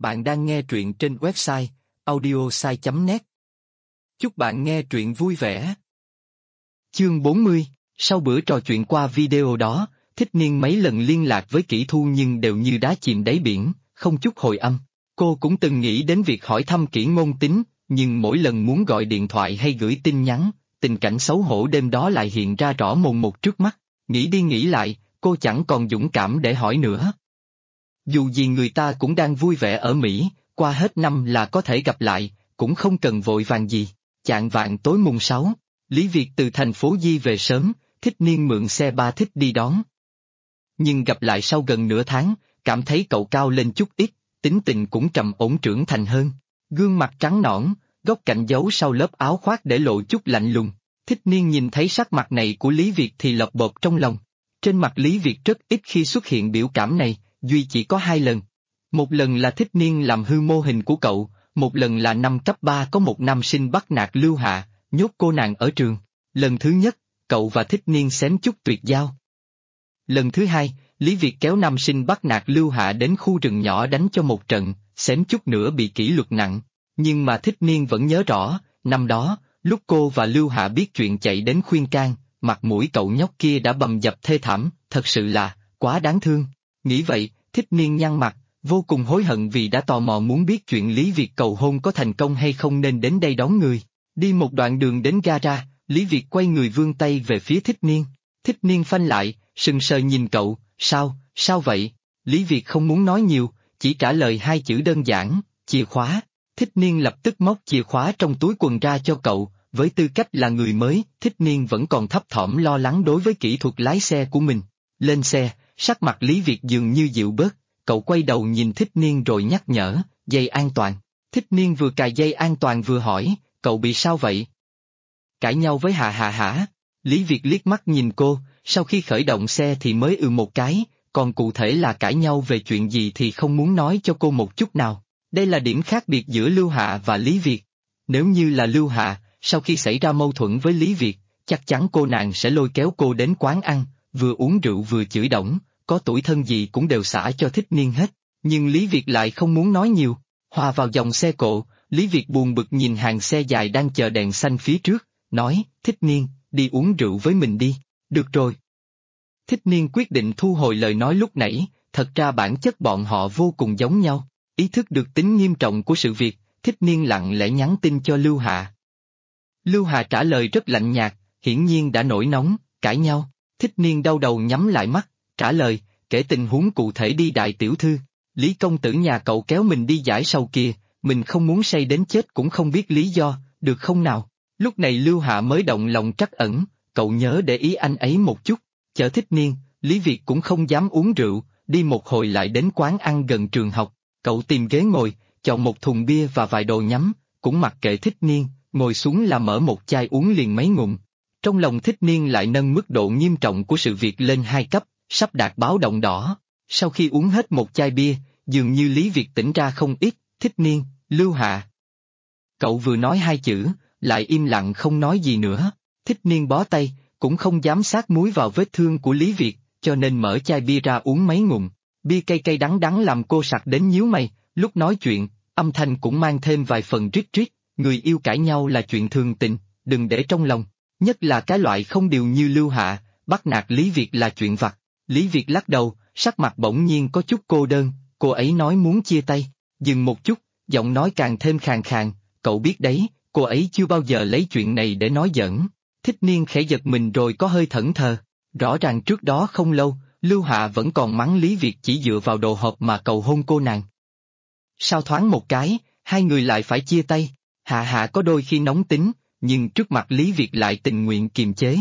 Bạn đang nghe truyện trên website audiosai.net. Chúc bạn nghe truyện vui vẻ. Chương 40, sau bữa trò chuyện qua video đó, Thích Niên mấy lần liên lạc với Kỷ Thu nhưng đều như đá chìm đáy biển, không chút hồi âm. Cô cũng từng nghĩ đến việc hỏi thăm Kỷ Ngôn Tính, nhưng mỗi lần muốn gọi điện thoại hay gửi tin nhắn, tình cảnh xấu hổ đêm đó lại hiện ra rõ mồn một trước mắt. Nghĩ đi nghĩ lại, cô chẳng còn dũng cảm để hỏi nữa. Dù gì người ta cũng đang vui vẻ ở Mỹ, qua hết năm là có thể gặp lại, cũng không cần vội vàng gì. Chạng vạng tối mùng 6, Lý Việt từ thành phố Di về sớm, Thích Niên mượn xe ba Thích đi đón. Nhưng gặp lại sau gần nửa tháng, cảm thấy cậu cao lên chút ít, tính tình cũng trầm ổn trưởng thành hơn. Gương mặt trắng nõn, góc cạnh giấu sau lớp áo khoác để lộ chút lạnh lùng. Thích Niên nhìn thấy sắc mặt này của Lý Việt thì lột bột trong lòng. Trên mặt Lý Việt rất ít khi xuất hiện biểu cảm này, duy chỉ có 2 lần. Một lần là Thích Niên làm hư mô hình của cậu, một lần là năm cấp 3 có một nam sinh bắt nạt Lưu Hạ, nhốt cô nàng ở trường. Lần thứ nhất, cậu và Thích Niên xém chút tuyệt giao. Lần thứ hai, Lý Việt kéo nam sinh bắt nạt Lưu Hạ đến khu rừng nhỏ đánh cho một trận, xém chút nữa bị kỷ luật nặng. Nhưng mà Thích Niên vẫn nhớ rõ, năm đó, lúc cô và Lưu Hạ biết chuyện chạy đến khuyên can, mặt mũi cậu nhóc kia đã bầm dập thê thảm, thật sự là, quá đáng thương. Nghĩ vậy, Thích Niên nhăn mặt, vô cùng hối hận vì đã tò mò muốn biết chuyện Lý Việt cầu hôn có thành công hay không nên đến đây đón người. Đi một đoạn đường đến gara, Lý Việt quay người vươn tay về phía Thích Niên. Thích Niên phanh lại, sừng sờ nhìn cậu, sao vậy? Lý Việt không muốn nói nhiều, chỉ trả lời 2 chữ đơn giản, chìa khóa. Thích Niên lập tức móc chìa khóa trong túi quần ra cho cậu, với tư cách là người mới, Thích Niên vẫn còn thấp thỏm lo lắng đối với kỹ thuật lái xe của mình. Lên xe, sắc mặt Lý Việt dường như dịu bớt, cậu quay đầu nhìn Thích Niên rồi nhắc nhở, dây an toàn. Thích Niên vừa cài dây an toàn vừa hỏi, cậu bị sao vậy? Cãi nhau với Hà hả? Lý Việt liếc mắt nhìn cô, sau khi khởi động xe thì mới một cái, còn cụ thể là cãi nhau về chuyện gì thì không muốn nói cho cô một chút nào. Đây là điểm khác biệt giữa Lưu Hạ và Lý Việt. Nếu như là Lưu Hạ, sau khi xảy ra mâu thuẫn với Lý Việt, chắc chắn cô nàng sẽ lôi kéo cô đến quán ăn, vừa uống rượu vừa chửi đổng, có tủi thân gì cũng đều xả cho Thích Niên hết. Nhưng Lý Việt lại không muốn nói nhiều. Hòa vào dòng xe cộ, Lý Việt buồn bực nhìn hàng xe dài đang chờ đèn xanh phía trước, nói, Thích Niên, đi uống rượu với mình đi. Được rồi. Thích Niên quyết định thu hồi lời nói lúc nãy, thật ra bản chất bọn họ vô cùng giống nhau. Ý thức được tính nghiêm trọng của sự việc, Thích Niên lặng lẽ nhắn tin cho Lưu Hạ. Lưu Hạ trả lời rất lạnh nhạt, hiển nhiên đã nổi nóng, cãi nhau. Thích Niên đau đầu nhắm lại mắt, trả lời, kể tình huống cụ thể đi đại tiểu thư. Lý công tử nhà cậu kéo mình đi giải sầu kìa, mình không muốn say đến chết cũng không biết lý do, được không nào? Lúc này Lưu Hạ mới động lòng trắc ẩn, cậu nhớ để ý anh ấy một chút. Chở Thích Niên, Lý Việt cũng không dám uống rượu, đi một hồi lại đến quán ăn gần trường học. Cậu tìm ghế ngồi, chọn một thùng bia và vài đồ nhắm, cũng mặc kệ Thích Niên, ngồi xuống là mở một chai uống liền mấy ngụm. Trong lòng Thích Niên lại nâng mức độ nghiêm trọng của sự việc lên 2 cấp, sắp đạt báo động đỏ. Sau khi uống hết một chai bia, dường như Lý Việt tỉnh ra không ít, Thích Niên, Lưu Hạ. Cậu vừa nói 2 chữ, lại im lặng không nói gì nữa. Thích Niên bó tay, cũng không dám sát muối vào vết thương của Lý Việt, cho nên mở chai bia ra uống mấy ngụm. Bia cay cay đắng đắng làm cô sặc đến nhíu mày, lúc nói chuyện, âm thanh cũng mang thêm vài phần rít rít. Người yêu cãi nhau là chuyện thường tình, đừng để trong lòng. Nhất là cái loại không điều như Lưu Hạ, bắt nạt Lý Việt là chuyện vặt. Lý Việt lắc đầu, sắc mặt bỗng nhiên có chút cô đơn, cô ấy nói muốn chia tay. Dừng một chút, giọng nói càng thêm khàn khàn, cậu biết đấy, cô ấy chưa bao giờ lấy chuyện này để nói giỡn. Thích Niên khẽ giật mình rồi có hơi thẫn thờ. Rõ ràng trước đó không lâu, Lưu Hạ vẫn còn mắng Lý Việt chỉ dựa vào đồ hộp mà cầu hôn cô nàng. Sao thoáng một cái, 2 người lại phải chia tay? Hạ có đôi khi nóng tính, nhưng trước mặt Lý Việt lại tình nguyện kiềm chế.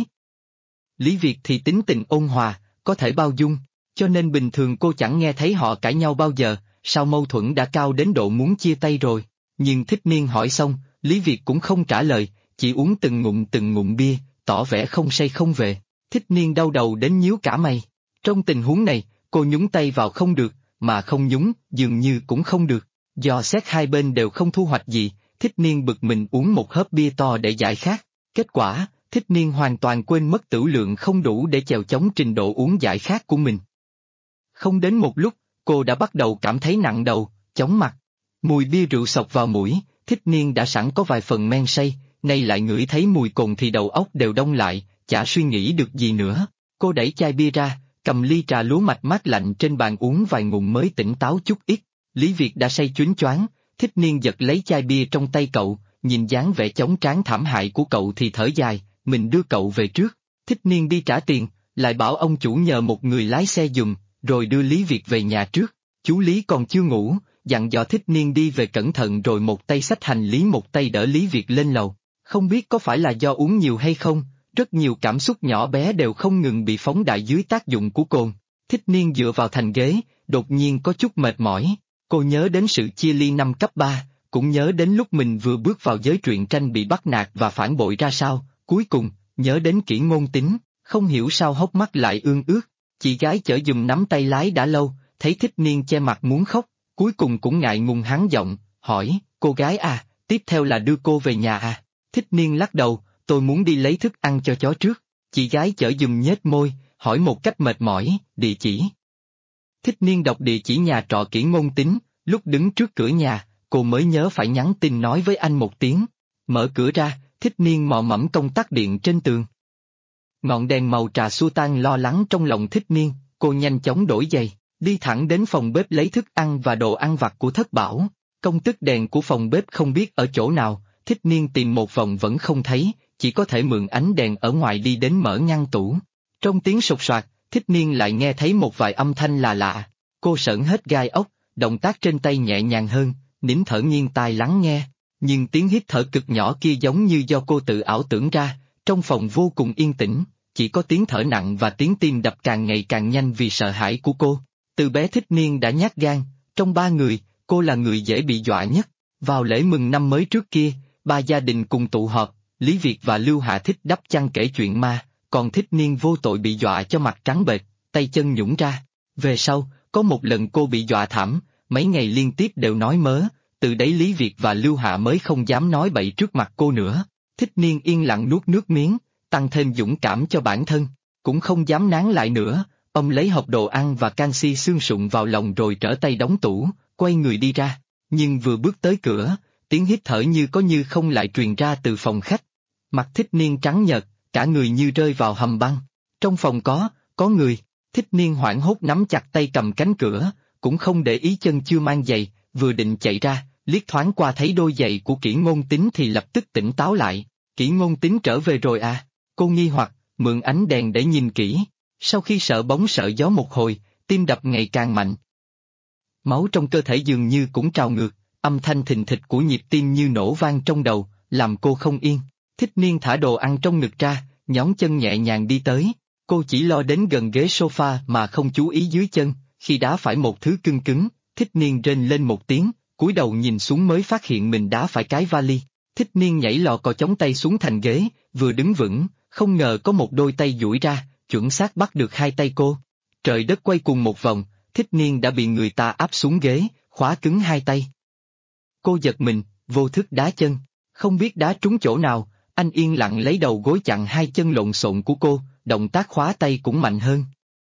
Lý Việt thì tính tình ôn hòa, có thể bao dung, cho nên bình thường cô chẳng nghe thấy họ cãi nhau bao giờ, sao mâu thuẫn đã cao đến độ muốn chia tay rồi. Nhưng Thích Niên hỏi xong, Lý Việt cũng không trả lời, chỉ uống từng ngụm bia, tỏ vẻ không say không về. Thích Niên đau đầu đến nhíu cả mày. Trong tình huống này, cô nhúng tay vào không được, mà không nhúng, dường như cũng không được. Do xét hai bên đều không thu hoạch gì, Thích Niên bực mình uống một hớp bia to để giải khát. Kết quả, Thích Niên hoàn toàn quên mất tửu lượng không đủ để chèo chống trình độ uống giải khát của mình. Không đến một lúc, cô đã bắt đầu cảm thấy nặng đầu, chóng mặt. Mùi bia rượu xộc vào mũi, Thích Niên đã sẵn có vài phần men say, nay lại ngửi thấy mùi cồn thì đầu óc đều đông lại, chả suy nghĩ được gì nữa. Cô đẩy chai bia ra, cầm ly trà lúa mạch mát lạnh trên bàn uống vài ngụm mới tỉnh táo chút ít. Lý Việt đã say choáng choáng, Thích Niên giật lấy chai bia trong tay cậu, nhìn dáng vẻ chóng trán thảm hại của cậu thì thở dài, mình đưa cậu về trước. Thích Niên đi trả tiền, lại bảo ông chủ nhờ một người lái xe giùm, rồi đưa Lý Việt về nhà trước. Chú Lý còn chưa ngủ, dặn dò Thích Niên đi về cẩn thận rồi một tay xách hành lý một tay đỡ Lý Việt lên lầu. Không biết có phải là do uống nhiều hay không, rất nhiều cảm xúc nhỏ bé đều không ngừng bị phóng đại dưới tác dụng của cồn. Thích Niên dựa vào thành ghế, đột nhiên có chút mệt mỏi. Cô nhớ đến sự chia ly năm cấp 3, cũng nhớ đến lúc mình vừa bước vào giới truyện tranh bị bắt nạt và phản bội ra sao, cuối cùng, nhớ đến Kỷ Ngôn Tính, không hiểu sao hốc mắt lại ương ướt. Chị gái chở giùm nắm tay lái đã lâu, thấy Thích Niên che mặt muốn khóc, cuối cùng cũng ngại ngùng hắn giọng, hỏi, cô gái à, tiếp theo là đưa cô về nhà à? Thích Niên lắc đầu, tôi muốn đi lấy thức ăn cho chó trước. Chị gái chở giùm nhếch môi, hỏi một cách mệt mỏi, địa chỉ. Thích Niên đọc địa chỉ nhà trọ Kỷ Ngôn Tính, lúc đứng trước cửa nhà, cô mới nhớ phải nhắn tin nói với anh một tiếng. Mở cửa ra, Thích Niên mò mẫm công tắc điện trên tường. Ngọn đèn màu trà xua tan lo lắng trong lòng Thích Niên, cô nhanh chóng đổi giày, đi thẳng đến phòng bếp lấy thức ăn và đồ ăn vặt của Thất Bảo. Công tắc đèn của phòng bếp không biết ở chỗ nào, Thích Niên tìm một vòng vẫn không thấy, chỉ có thể mượn ánh đèn ở ngoài đi đến mở ngăn tủ. Trong tiếng sột soạt, Thích Niên lại nghe thấy một vài âm thanh lạ lạ. Cô sởn hết gai ốc, động tác trên tay nhẹ nhàng hơn, nín thở nghiêng tai lắng nghe. Nhưng tiếng hít thở cực nhỏ kia giống như do cô tự ảo tưởng ra, trong phòng vô cùng yên tĩnh, chỉ có tiếng thở nặng và tiếng tim đập càng ngày càng nhanh vì sợ hãi của cô. Từ bé Thích Niên đã nhát gan, trong ba người, cô là người dễ bị dọa nhất. Vào lễ mừng năm mới trước kia, ba gia đình cùng tụ họp, Lý Việt và Lưu Hạ thích đắp chăn kể chuyện ma, còn Thích Niên vô tội bị dọa cho mặt trắng bệch, tay chân nhũn ra. Về sau, có một lần cô bị dọa thảm, mấy ngày liên tiếp đều nói mớ, từ đấy Lý Việt và Lưu Hạ mới không dám nói bậy trước mặt cô nữa. Thích Niên yên lặng nuốt nước miếng, tăng thêm dũng cảm cho bản thân, cũng không dám nán lại nữa. Ông lấy hộp đồ ăn và canxi xương sụn vào lòng rồi trở tay đóng tủ, quay người đi ra. Nhưng vừa bước tới cửa, tiếng hít thở như có như không lại truyền ra từ phòng khách. Mặt Thích Niên trắng nhợt, cả người như rơi vào hầm băng. Trong phòng có người. Thích Niên hoảng hốt nắm chặt tay cầm cánh cửa, cũng không để ý chân chưa mang giày, vừa định chạy ra, liếc thoáng qua thấy đôi giày của Kỷ Ngôn Tính thì lập tức tỉnh táo lại. Kỷ Ngôn Tính trở về rồi à? Cô nghi hoặc, mượn ánh đèn để nhìn kỹ. Sau khi sợ bóng sợ gió một hồi, tim đập ngày càng mạnh. Máu trong cơ thể dường như cũng trào ngược, âm thanh thình thịch của nhịp tim như nổ vang trong đầu, làm cô không yên. Thích Niên thả đồ ăn trong ngực ra, nhón chân nhẹ nhàng đi tới. Cô chỉ lo đến gần ghế sofa mà không chú ý dưới chân, khi đá phải một thứ cứng cứng, Thích Niên rên lên một tiếng, cúi đầu nhìn xuống mới phát hiện mình đá phải cái vali. Thích Niên nhảy lò cò chống tay xuống thành ghế, vừa đứng vững, không ngờ có một đôi tay duỗi ra, chuẩn xác bắt được hai tay cô. Trời đất quay cuồng một vòng, Thích Niên đã bị người ta áp xuống ghế, khóa cứng hai tay. Cô giật mình, vô thức đá chân, không biết đá trúng chỗ nào, anh yên lặng lấy đầu gối chặn hai chân lộn xộn của cô, động tác khóa tay cũng mạnh hơn.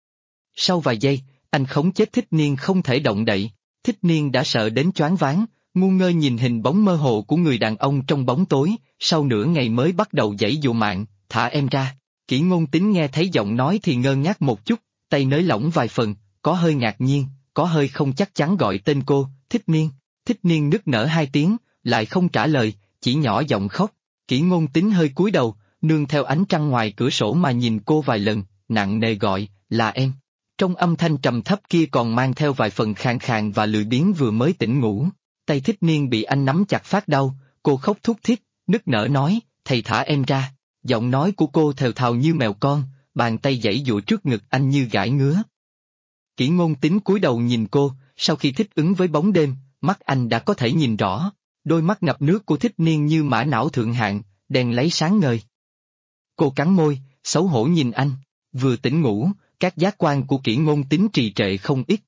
Sau vài giây, anh khống chế Thích Niên không thể động đậy. Thích Niên đã sợ đến choáng váng, ngu ngơ nhìn hình bóng mơ hồ của người đàn ông trong bóng tối, sau nửa ngày mới bắt đầu giãy giụa mạng, thả em ra. Kỷ Ngôn Tính nghe thấy giọng nói thì ngơ ngác một chút, tay nới lỏng vài phần, có hơi ngạc nhiên, có hơi không chắc chắn gọi tên cô, Thích Niên. Thích Niên nức nở hai tiếng, lại không trả lời, chỉ nhỏ giọng khóc. Kỷ Ngôn Tính hơi cúi đầu, nương theo ánh trăng ngoài cửa sổ mà nhìn cô vài lần, nặng nề gọi, là em. Trong âm thanh trầm thấp kia còn mang theo vài phần khàn khàn và lười biếng vừa mới tỉnh ngủ. Tay Thích Niên bị anh nắm chặt phát đau, cô khóc thút thít, nức nở nói, thầy thả em ra. Giọng nói của cô thều thào như mèo con, bàn tay giãy giụa trước ngực anh như gãi ngứa. Kỷ Ngôn Tính cúi đầu nhìn cô, sau khi thích ứng với bóng đêm, mắt anh đã có thể nhìn rõ. Đôi mắt ngập nước của Thích Niên như mã não thượng hạng, đèn lấy sáng ngời. Cô cắn môi, xấu hổ nhìn anh, vừa tỉnh ngủ, các giác quan của Kỷ Ngôn Tính trì trệ không ít.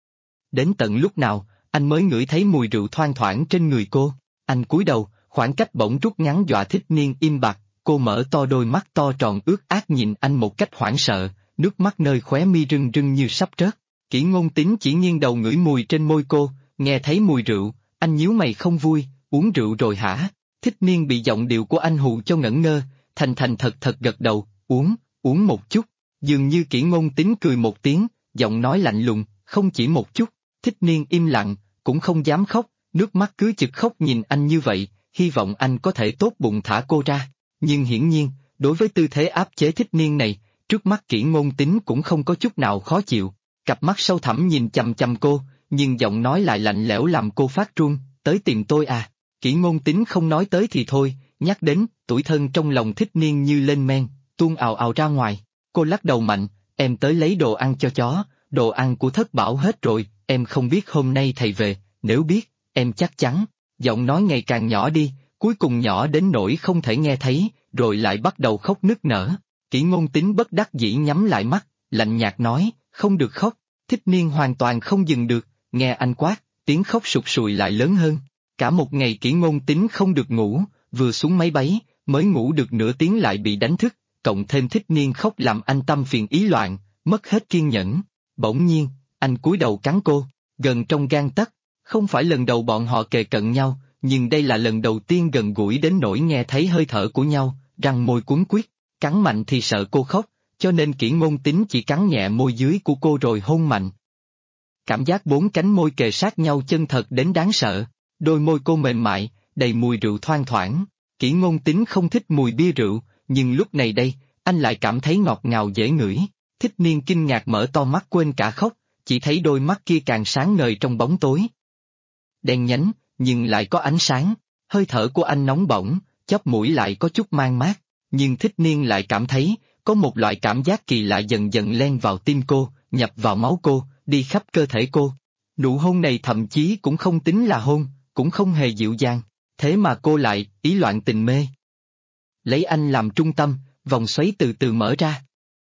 Đến tận lúc nào, anh mới ngửi thấy mùi rượu thoang thoảng trên người cô. Anh cúi đầu, khoảng cách bỗng rút ngắn dọa Thích Niên im bặt. Cô mở to đôi mắt to tròn ướt át nhìn anh một cách hoảng sợ, nước mắt nơi khóe mi rưng rưng như sắp rớt. Kỷ Ngôn Tính chỉ nghiêng đầu ngửi mùi trên môi cô, nghe thấy mùi rượu, Anh nhíu mày không vui, uống rượu rồi hả? Thích Niên bị giọng điệu của anh hù cho ngẩn ngơ, thành thành thật thật gật đầu, uống một chút. Dường như Kỷ Ngôn Tín cười một tiếng, giọng nói lạnh lùng, không chỉ một chút. Thích Niên im lặng, cũng không dám khóc, nước mắt cứ chực khóc nhìn anh như vậy, hy vọng anh có thể tốt bụng thả cô ra. Nhưng hiển nhiên, đối với tư thế áp chế Thích Niên này, trước mắt Kỷ Ngôn Tín cũng không có chút nào khó chịu. Cặp mắt sâu thẳm nhìn chằm chằm cô, nhưng giọng nói lại lạnh lẽo làm cô phát run, tới tìm tôi à? Kỷ Ngôn Tín không nói tới thì thôi, nhắc đến, tủi thân trong lòng Thích Niên như lên men, tuôn ào ào ra ngoài. Cô lắc đầu mạnh, em tới lấy đồ ăn cho chó, đồ ăn của Thất Bảo hết rồi, em không biết hôm nay thầy về, nếu biết, em chắc chắn. Giọng nói ngày càng nhỏ đi, cuối cùng nhỏ đến nỗi không thể nghe thấy, rồi lại bắt đầu khóc nức nở. Kỷ Ngôn Tín bất đắc dĩ nhắm lại mắt, lạnh nhạt nói, không được khóc. Thích Niên hoàn toàn không dừng được, nghe anh quát, tiếng khóc sụt sùi lại lớn hơn. Cả một ngày Kỷ Ngôn Tín không được ngủ, vừa xuống máy bay, mới ngủ được nửa tiếng lại bị đánh thức, cộng thêm Thích Niên khóc làm anh tâm phiền ý loạn, mất hết kiên nhẫn. Bỗng nhiên, anh cúi đầu cắn cô, gần trong gang tấc. Không phải lần đầu bọn họ kề cận nhau, nhưng đây là lần đầu tiên gần gũi đến nỗi nghe thấy hơi thở của nhau, răng môi cuốn quýt. Cắn mạnh thì sợ cô khóc, cho nên Kỷ Ngôn Tín chỉ cắn nhẹ môi dưới của cô rồi hôn mạnh. Cảm giác bốn cánh môi kề sát nhau chân thật đến đáng sợ, đôi môi cô mềm mại, đầy mùi rượu thoang thoảng. Kỷ Ngôn Tín không thích mùi bia rượu, nhưng lúc này đây, anh lại cảm thấy ngọt ngào dễ ngửi. Thích Niên kinh ngạc mở to mắt quên cả khóc, chỉ thấy đôi mắt kia càng sáng ngời trong bóng tối. Đen nhánh, nhưng lại có ánh sáng, hơi thở của anh nóng bỏng, chóp mũi lại có chút man mát, nhưng Thích Niên lại cảm thấy, có một loại cảm giác kỳ lạ dần dần len vào tim cô, nhập vào máu cô, đi khắp cơ thể cô. Nụ hôn này thậm chí cũng không tính là hôn, cũng không hề dịu dàng, thế mà cô lại, ý loạn tình mê. Lấy anh làm trung tâm, vòng xoáy từ từ mở ra.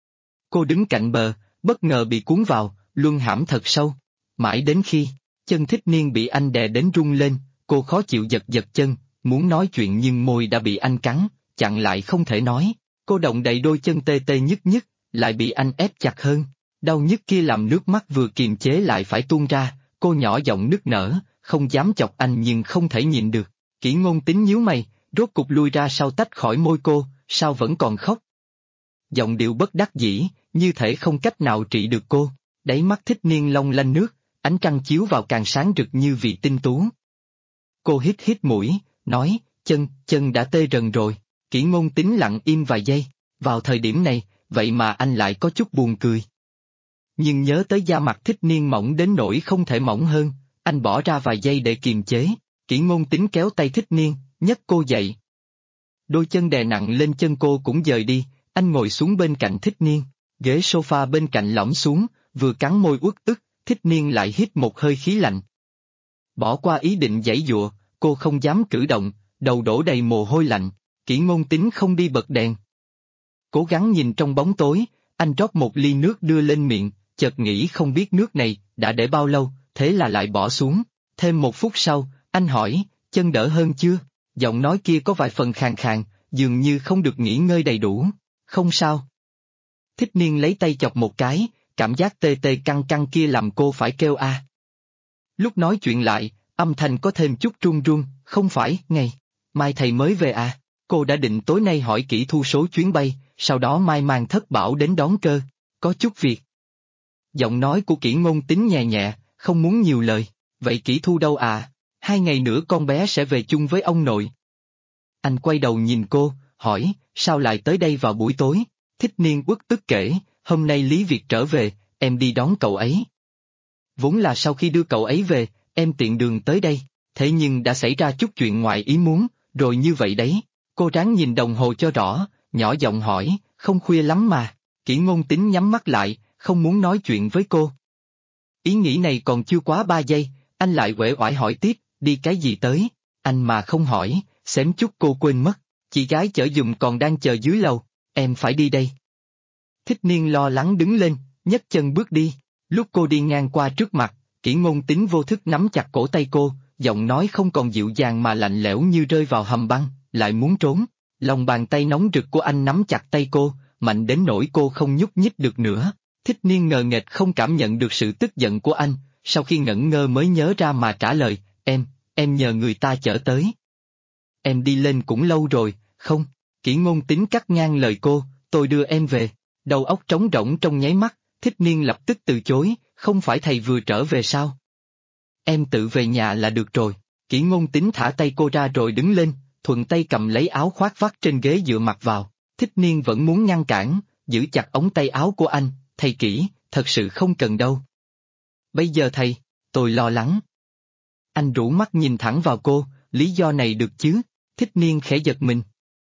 Cô đứng cạnh bờ, bất ngờ bị cuốn vào, luân hãm thật sâu. Mãi đến khi, chân Thích Niên bị anh đè đến rung lên, cô khó chịu giật giật chân, muốn nói chuyện nhưng môi đã bị anh cắn, chặn lại không thể nói. Cô động đậy đôi chân tê tê nhức nhức, lại bị anh ép chặt hơn. Đau nhức kia làm nước mắt vừa kiềm chế lại phải tuôn ra, cô nhỏ giọng nức nở, không dám chọc anh nhưng không thể nhịn được. Kỷ Ngôn Tín nhíu mày, rốt cục lui ra sau tách khỏi môi cô, sao vẫn còn khóc? Giọng điệu bất đắc dĩ, như thể không cách nào trị được cô. Đáy mắt Thích Niên long lanh nước, ánh trăng chiếu vào càng sáng rực như vị tinh tú. Cô hít hít mũi, nói, chân đã tê rần rồi. Kỷ Ngôn Tín lặng im vài giây, vào thời điểm này, vậy mà anh lại có chút buồn cười. Nhưng nhớ tới da mặt Thích Niên mỏng đến nỗi không thể mỏng hơn, anh bỏ ra vài giây để kiềm chế. Kỷ Ngôn Tín kéo tay Thích Niên, nhấc cô dậy. Đôi chân đè nặng lên chân cô cũng dời đi, anh ngồi xuống bên cạnh Thích Niên, ghế sofa bên cạnh lõm xuống, vừa cắn môi uất ức, Thích Niên lại hít một hơi khí lạnh. Bỏ qua ý định giãy giụa, cô không dám cử động, đầu đổ đầy mồ hôi lạnh. Kỷ Ngôn Tín không đi bật đèn. Cố gắng nhìn trong bóng tối, anh rót một ly nước đưa lên miệng, chợt nghĩ không biết nước này đã để bao lâu, thế là lại bỏ xuống. Thêm một phút sau, anh hỏi, chân đỡ hơn chưa? Giọng nói kia có vài phần khàn khàn, dường như không được nghỉ ngơi đầy đủ. Không sao. Thích Niên lấy tay chọc một cái, cảm giác tê tê căng căng kia làm cô phải kêu a. Lúc nói chuyện lại, âm thanh có thêm chút run run, không phải, ngày mai thầy mới về à? Cô đã định tối nay hỏi kỹ thu số chuyến bay, sau đó mai mang Thất Bảo đến đón cơ, có chút việc. Giọng nói của Kỷ Ngôn Tín nhẹ nhẹ, không muốn nhiều lời, vậy kỹ thu đâu à? 2 ngày nữa con bé sẽ về chung với ông nội. Anh quay đầu nhìn cô, hỏi, sao lại tới đây vào buổi tối? Thích Niên uất ức kể, hôm nay Lý Việt trở về, em đi đón cậu ấy. Vốn là sau khi đưa cậu ấy về, em tiện đường tới đây, thế nhưng đã xảy ra chút chuyện ngoài ý muốn, rồi như vậy đấy. Cô ráng nhìn đồng hồ cho rõ, nhỏ giọng hỏi, không khuya lắm mà. Kỷ Ngôn Tín nhắm mắt lại, không muốn nói chuyện với cô. Ý nghĩ này còn chưa quá 3 giây, anh lại uể oải hỏi tiếp, đi cái gì tới? Anh mà không hỏi, xém chút cô quên mất, chị gái chở giùm còn đang chờ dưới lầu, em phải đi đây. Thích Niên lo lắng đứng lên, nhấc chân bước đi, lúc cô đi ngang qua trước mặt, Kỷ Ngôn Tín vô thức nắm chặt cổ tay cô, giọng nói không còn dịu dàng mà lạnh lẽo như rơi vào hầm băng, lại muốn trốn. Lòng bàn tay nóng rực của anh nắm chặt tay cô, mạnh đến nỗi cô không nhúc nhích được nữa. Thích Niên ngờ nghệch không cảm nhận được sự tức giận của anh, sau khi ngẩn ngơ mới nhớ ra mà trả lời, em nhờ người ta chở tới. Em đi lên cũng lâu rồi, không? Kỷ Ngôn Tín cắt ngang lời cô, tôi đưa em về. Đầu óc trống rỗng trong nháy mắt, Thích Niên lập tức từ chối, không phải thầy vừa trở về sao? Em tự về nhà là được rồi. Kỷ Ngôn Tín thả tay cô ra rồi đứng lên, thuận tay cầm lấy áo khoác vắt trên ghế dựa mặt vào. Thích Niên vẫn muốn ngăn cản, giữ chặt ống tay áo của anh, thầy Kỷ, thật sự không cần đâu. Bây giờ thầy, tôi lo lắng. Anh rũ mắt nhìn thẳng vào cô, lý do này được chứ? Thích Niên khẽ giật mình.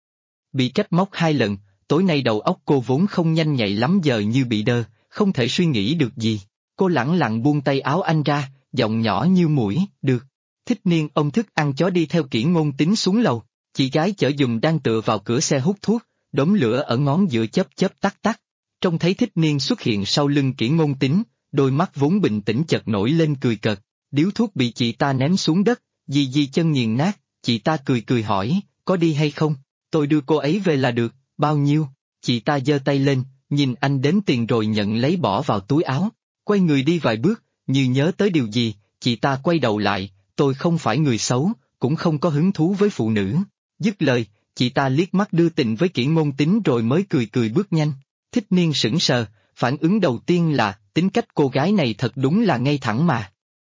Bị trách móc 2 lần, tối nay đầu óc cô vốn không nhanh nhạy lắm giờ như bị đơ, không thể suy nghĩ được gì. Cô lẳng lặng buông tay áo anh ra, giọng nhỏ như muỗi, được. Thích Niên ôm thức ăn chó đi theo Kỷ Ngôn Tín xuống lầu, chị gái chở giùm đang tựa vào cửa xe hút thuốc, đốm lửa ở ngón giữa chớp chớp tắt tắt. Trông thấy Thích Niên xuất hiện sau lưng Kỷ Ngôn Tín, đôi mắt vốn bình tĩnh chợt nổi lên cười cợt, điếu thuốc bị chị ta ném xuống đất, di di chân nghiền nát, chị ta cười cười hỏi, có đi hay không? Tôi đưa cô ấy về là được, bao nhiêu? Chị ta giơ tay lên, nhìn anh đếm tiền rồi nhận lấy bỏ vào túi áo, quay người đi vài bước, như nhớ tới điều gì, chị ta quay đầu lại, tôi không phải người xấu, cũng không có hứng thú với phụ nữ. Dứt lời, chị ta liếc mắt đưa tình với Kỷ Ngôn Tín rồi mới cười cười bước nhanh. Thích Niên sững sờ, phản ứng đầu tiên là, tính cách cô gái này thật đúng là ngay thẳng mà.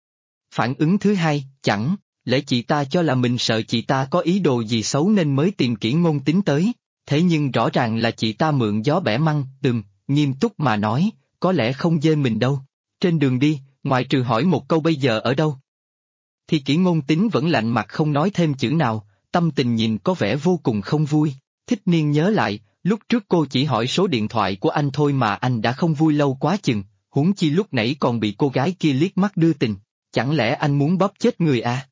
Phản ứng thứ hai, chẳng lẽ chị ta cho là mình sợ chị ta có ý đồ gì xấu nên mới tìm Kỷ Ngôn Tín tới, thế nhưng rõ ràng là chị ta mượn gió bẻ măng, nghiêm túc mà nói, có lẽ không dê mình đâu. Trên đường đi, ngoại trừ hỏi một câu bây giờ ở đâu, thì Kỷ Ngôn Tín vẫn lạnh mặt không nói thêm chữ nào, tâm tình nhìn có vẻ vô cùng không vui. Thích Niên nhớ lại, lúc trước cô chỉ hỏi số điện thoại của anh thôi mà anh đã không vui lâu quá chừng, huống chi lúc nãy còn bị cô gái kia liếc mắt đưa tình, chẳng lẽ anh muốn bóp chết người à?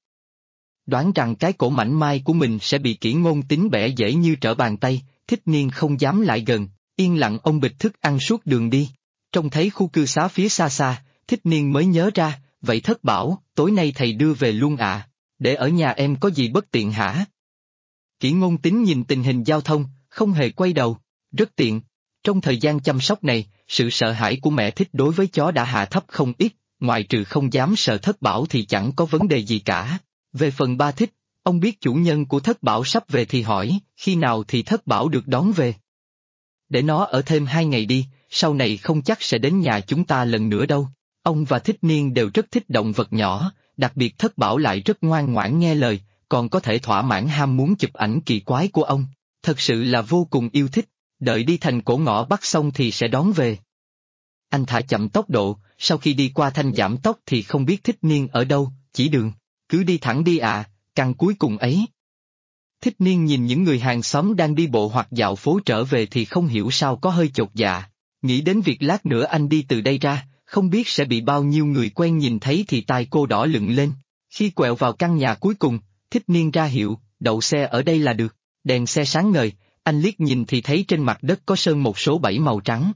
Đoán rằng cái cổ mảnh mai của mình sẽ bị Kỷ Ngôn Tín bẻ dễ như trở bàn tay, Thích Niên không dám lại gần, yên lặng ôm bịch thức ăn suốt đường đi. Trông thấy khu cư xá phía xa xa, Thích Niên mới nhớ ra, vậy Thất bảo, tối nay thầy đưa về luôn à, để ở nhà em có gì bất tiện hả? Kỷ Ngôn Tín nhìn tình hình giao thông, không hề quay đầu, rất tiện. Trong thời gian chăm sóc này, sự sợ hãi của mẹ Thích đối với chó đã hạ thấp không ít, ngoại trừ không dám sợ Thất bảo thì chẳng có vấn đề gì cả. Về phần ba Thích, ông biết chủ nhân của Thất bảo sắp về thì hỏi, khi nào thì Thất bảo được đón về? Để nó ở thêm 2 ngày đi, sau này không chắc sẽ đến nhà chúng ta lần nữa đâu. Ông và Thích Niên đều rất thích động vật nhỏ, đặc biệt Thất bảo lại rất ngoan ngoãn nghe lời, còn có thể thỏa mãn ham muốn chụp ảnh kỳ quái của ông. Thật sự là vô cùng yêu thích, đợi đi thành cổ ngõ Bắc xong thì sẽ đón về. Anh thả chậm tốc độ, sau khi đi qua thanh giảm tốc thì không biết Thích Niên ở đâu, chỉ đường, cứ đi thẳng đi à, căn cuối cùng ấy. Thích Niên nhìn những người hàng xóm đang đi bộ hoặc dạo phố trở về thì không hiểu sao có hơi chột dạ, nghĩ đến việc lát nữa anh đi từ đây ra, không biết sẽ bị bao nhiêu người quen nhìn thấy thì tai cô đỏ lựng lên. Khi quẹo vào căn nhà cuối cùng, Thích Niên ra hiệu, đậu xe ở đây là được, đèn xe sáng ngời, anh liếc nhìn thì thấy trên mặt đất có sơn một số 7 màu trắng.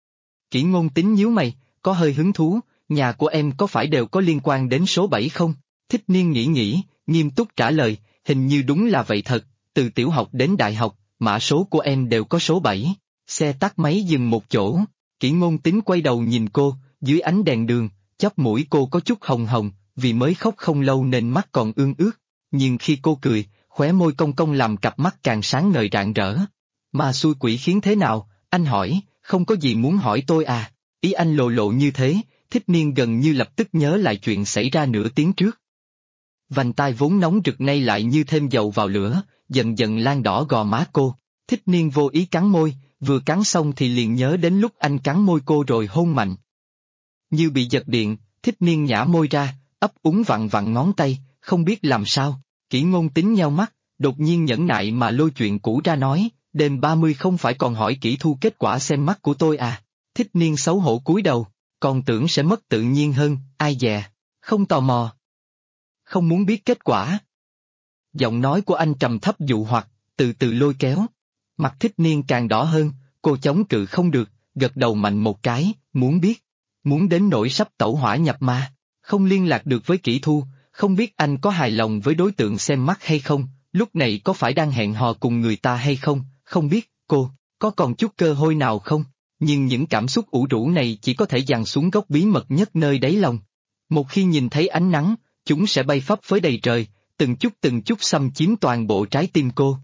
Kỷ Ngôn Tín nhíu mày, có hơi hứng thú, nhà của em có phải đều có liên quan đến số 7 không? Thích Niên nghĩ, nghiêm túc trả lời, hình như đúng là vậy thật, từ tiểu học đến đại học, mã số của em đều có số 7. Xe tắt máy dừng một chỗ, Kỷ Ngôn Tín quay đầu nhìn cô, dưới ánh đèn đường, chóp mũi cô có chút hồng hồng, vì mới khóc không lâu nên mắt còn ương ướt, nhưng khi cô cười, khóe môi cong cong làm cặp mắt càng sáng ngời rạng rỡ. Mà xui quỷ khiến thế nào, anh hỏi, không có gì muốn hỏi tôi à? Ý anh lộ lộ như thế, Thích Niên gần như lập tức nhớ lại chuyện xảy ra nửa tiếng trước. Vành tai vốn nóng rực nay lại như thêm dầu vào lửa, dần dần lan đỏ gò má cô. Thích Niên vô ý cắn môi, vừa cắn xong thì liền nhớ đến lúc anh cắn môi cô rồi hôn mạnh. Như bị giật điện, Thích Niên nhả môi ra, ấp úng vặn vặn ngón tay, không biết làm sao. Kỷ Ngôn Tín nheo mắt, đột nhiên nhẫn nại mà lôi chuyện cũ ra nói, đêm 30 không phải còn hỏi kỹ thu kết quả xem mắt của tôi à? Thích Niên xấu hổ cúi đầu, còn tưởng sẽ mất tự nhiên hơn, ai dè, không tò mò. Không muốn biết kết quả. Giọng nói của anh trầm thấp dụ hoặc, từ từ lôi kéo. Mặt Thích Niên càng đỏ hơn, cô chống cự không được, gật đầu mạnh một cái, muốn biết. Muốn đến nỗi sắp tẩu hỏa nhập ma, không liên lạc được với Kỷ Thu, không biết anh có hài lòng với đối tượng xem mắt hay không, lúc này có phải đang hẹn hò cùng người ta hay không, không biết, cô, có còn chút cơ hội nào không? Nhưng những cảm xúc ủ rũ này chỉ có thể dằn xuống góc bí mật nhất nơi đáy lòng. Một khi nhìn thấy ánh nắng, chúng sẽ bay phấp với đầy trời, từng chút xâm chiếm toàn bộ trái tim cô.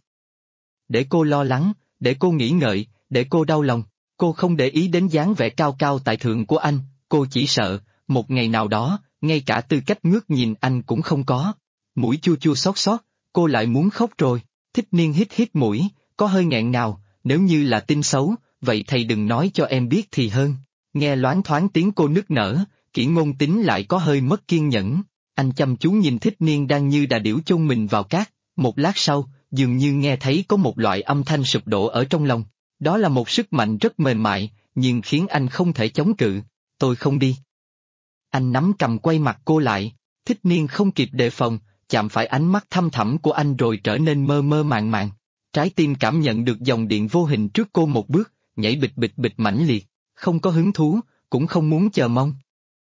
Để cô lo lắng, để cô nghĩ ngợi, để cô đau lòng, cô không để ý đến dáng vẻ cao cao tại thượng của anh, cô chỉ sợ, một ngày nào đó, ngay cả tư cách ngước nhìn anh cũng không có. Mũi chua chua xót xót, cô lại muốn khóc rồi. Thích Niên hít hít mũi, có hơi nghẹn ngào, nếu như là tin xấu, vậy thầy đừng nói cho em biết thì hơn. Nghe loáng thoáng tiếng cô nức nở, Kỷ Ngôn Tính lại có hơi mất kiên nhẫn. Anh chăm chú nhìn Thích Niên đang như đà điểu chôn mình vào cát, một lát sau, dường như nghe thấy có một loại âm thanh sụp đổ ở trong lòng. Đó là một sức mạnh rất mềm mại, nhưng khiến anh không thể chống cự. Tôi không đi. Anh nắm cầm quay mặt cô lại, Thích Niên không kịp đề phòng, chạm phải ánh mắt thăm thẳm của anh rồi trở nên mơ mơ màng màng. Trái tim cảm nhận được dòng điện vô hình trước cô một bước, nhảy bịch bịch bịch mãnh liệt, không có hứng thú, cũng không muốn chờ mong.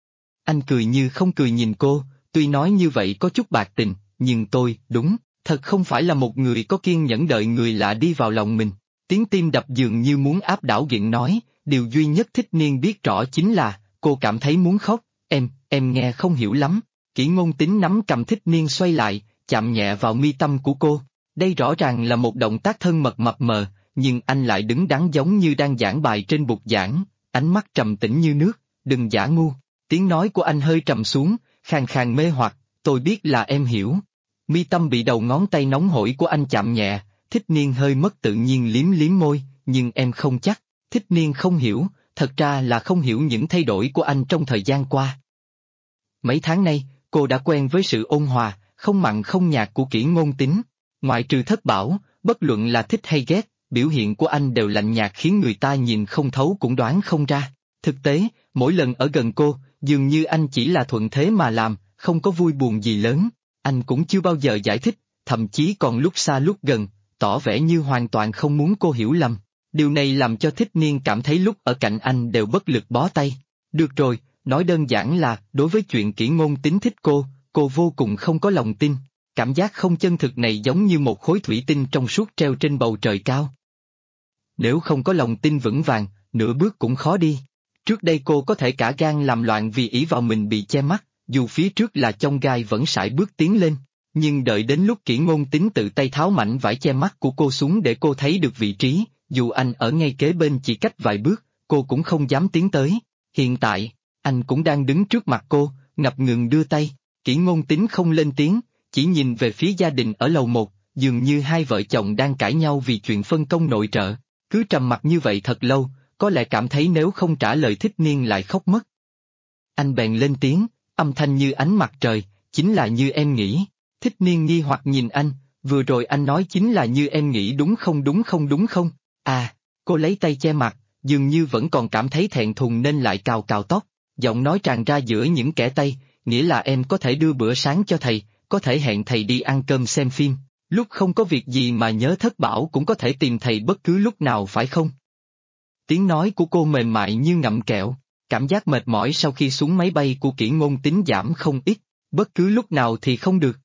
Anh cười như không cười nhìn cô, tuy nói như vậy có chút bạc tình, nhưng tôi, đúng, thật không phải là một người có kiên nhẫn đợi người lạ đi vào lòng mình. Tiếng tim đập dường như muốn áp đảo giận nói, điều duy nhất Thích Niên biết rõ chính là, cô cảm thấy muốn khóc, em nghe không hiểu lắm. Kỷ Ngôn Tính nắm cầm Thích Niên xoay lại, chạm nhẹ vào mi tâm của cô. Đây rõ ràng là một động tác thân mật mập mờ, nhưng anh lại đứng đắn giống như đang giảng bài trên bục giảng, ánh mắt trầm tĩnh như nước, đừng giả ngu. Tiếng nói của anh hơi trầm xuống, khàn khàn mê hoặc, tôi biết là em hiểu. Mi tâm bị đầu ngón tay nóng hổi của anh chạm nhẹ, Thích Niên hơi mất tự nhiên liếm liếm môi, nhưng em không chắc. Thích Niên không hiểu, thật ra là không hiểu những thay đổi của anh trong thời gian qua. Mấy tháng nay, cô đã quen với sự ôn hòa, không mặn không nhạt của Kỷ Ngôn Tính. Ngoại trừ Thất Bảo, bất luận là thích hay ghét, biểu hiện của anh đều lạnh nhạt khiến người ta nhìn không thấu cũng đoán không ra. Thực tế, mỗi lần ở gần cô, dường như anh chỉ là thuận thế mà làm, không có vui buồn gì lớn. Anh cũng chưa bao giờ giải thích, thậm chí còn lúc xa lúc gần, tỏ vẻ như hoàn toàn không muốn cô hiểu lầm. Điều này làm cho Thích Niên cảm thấy lúc ở cạnh anh đều bất lực bó tay. Được rồi, nói đơn giản là, đối với chuyện Kỷ Ngôn Tính thích cô vô cùng không có lòng tin. Cảm giác không chân thực này giống như một khối thủy tinh trong suốt treo trên bầu trời cao. Nếu không có lòng tin vững vàng, nửa bước cũng khó đi. Trước đây cô có thể cả gan làm loạn vì ỷ vào mình bị che mắt, dù phía trước là chông gai vẫn sải bước tiến lên. Nhưng đợi đến lúc Kỷ Ngôn Tính tự tay tháo mảnh vải che mắt của cô xuống để cô thấy được vị trí, dù anh ở ngay kế bên chỉ cách vài bước, cô cũng không dám tiến tới. Hiện tại, anh cũng đang đứng trước mặt cô, ngập ngừng đưa tay. Kỷ Ngôn Tính không lên tiếng, chỉ nhìn về phía gia đình ở lầu 1, dường như hai vợ chồng đang cãi nhau vì chuyện phân công nội trợ. Cứ trầm mặc như vậy thật lâu, có lẽ cảm thấy nếu không trả lời Thích Niên lại khóc mất. Anh bèn lên tiếng, âm thanh như ánh mặt trời, chính là như em nghĩ. Thích Niên nghi hoặc nhìn anh, vừa rồi anh nói chính là như em nghĩ đúng không? À, cô lấy tay che mặt, dường như vẫn còn cảm thấy thẹn thùng nên lại cào cào tóc, giọng nói tràn ra giữa những kẽ tay, nghĩa là em có thể đưa bữa sáng cho thầy, có thể hẹn thầy đi ăn cơm xem phim, lúc không có việc gì mà nhớ Thất Bảo cũng có thể tìm thầy bất cứ lúc nào phải không? Tiếng nói của cô mềm mại như ngậm kẹo, cảm giác mệt mỏi sau khi xuống máy bay của Kỷ Ngôn Tính giảm không ít, bất cứ lúc nào thì không được.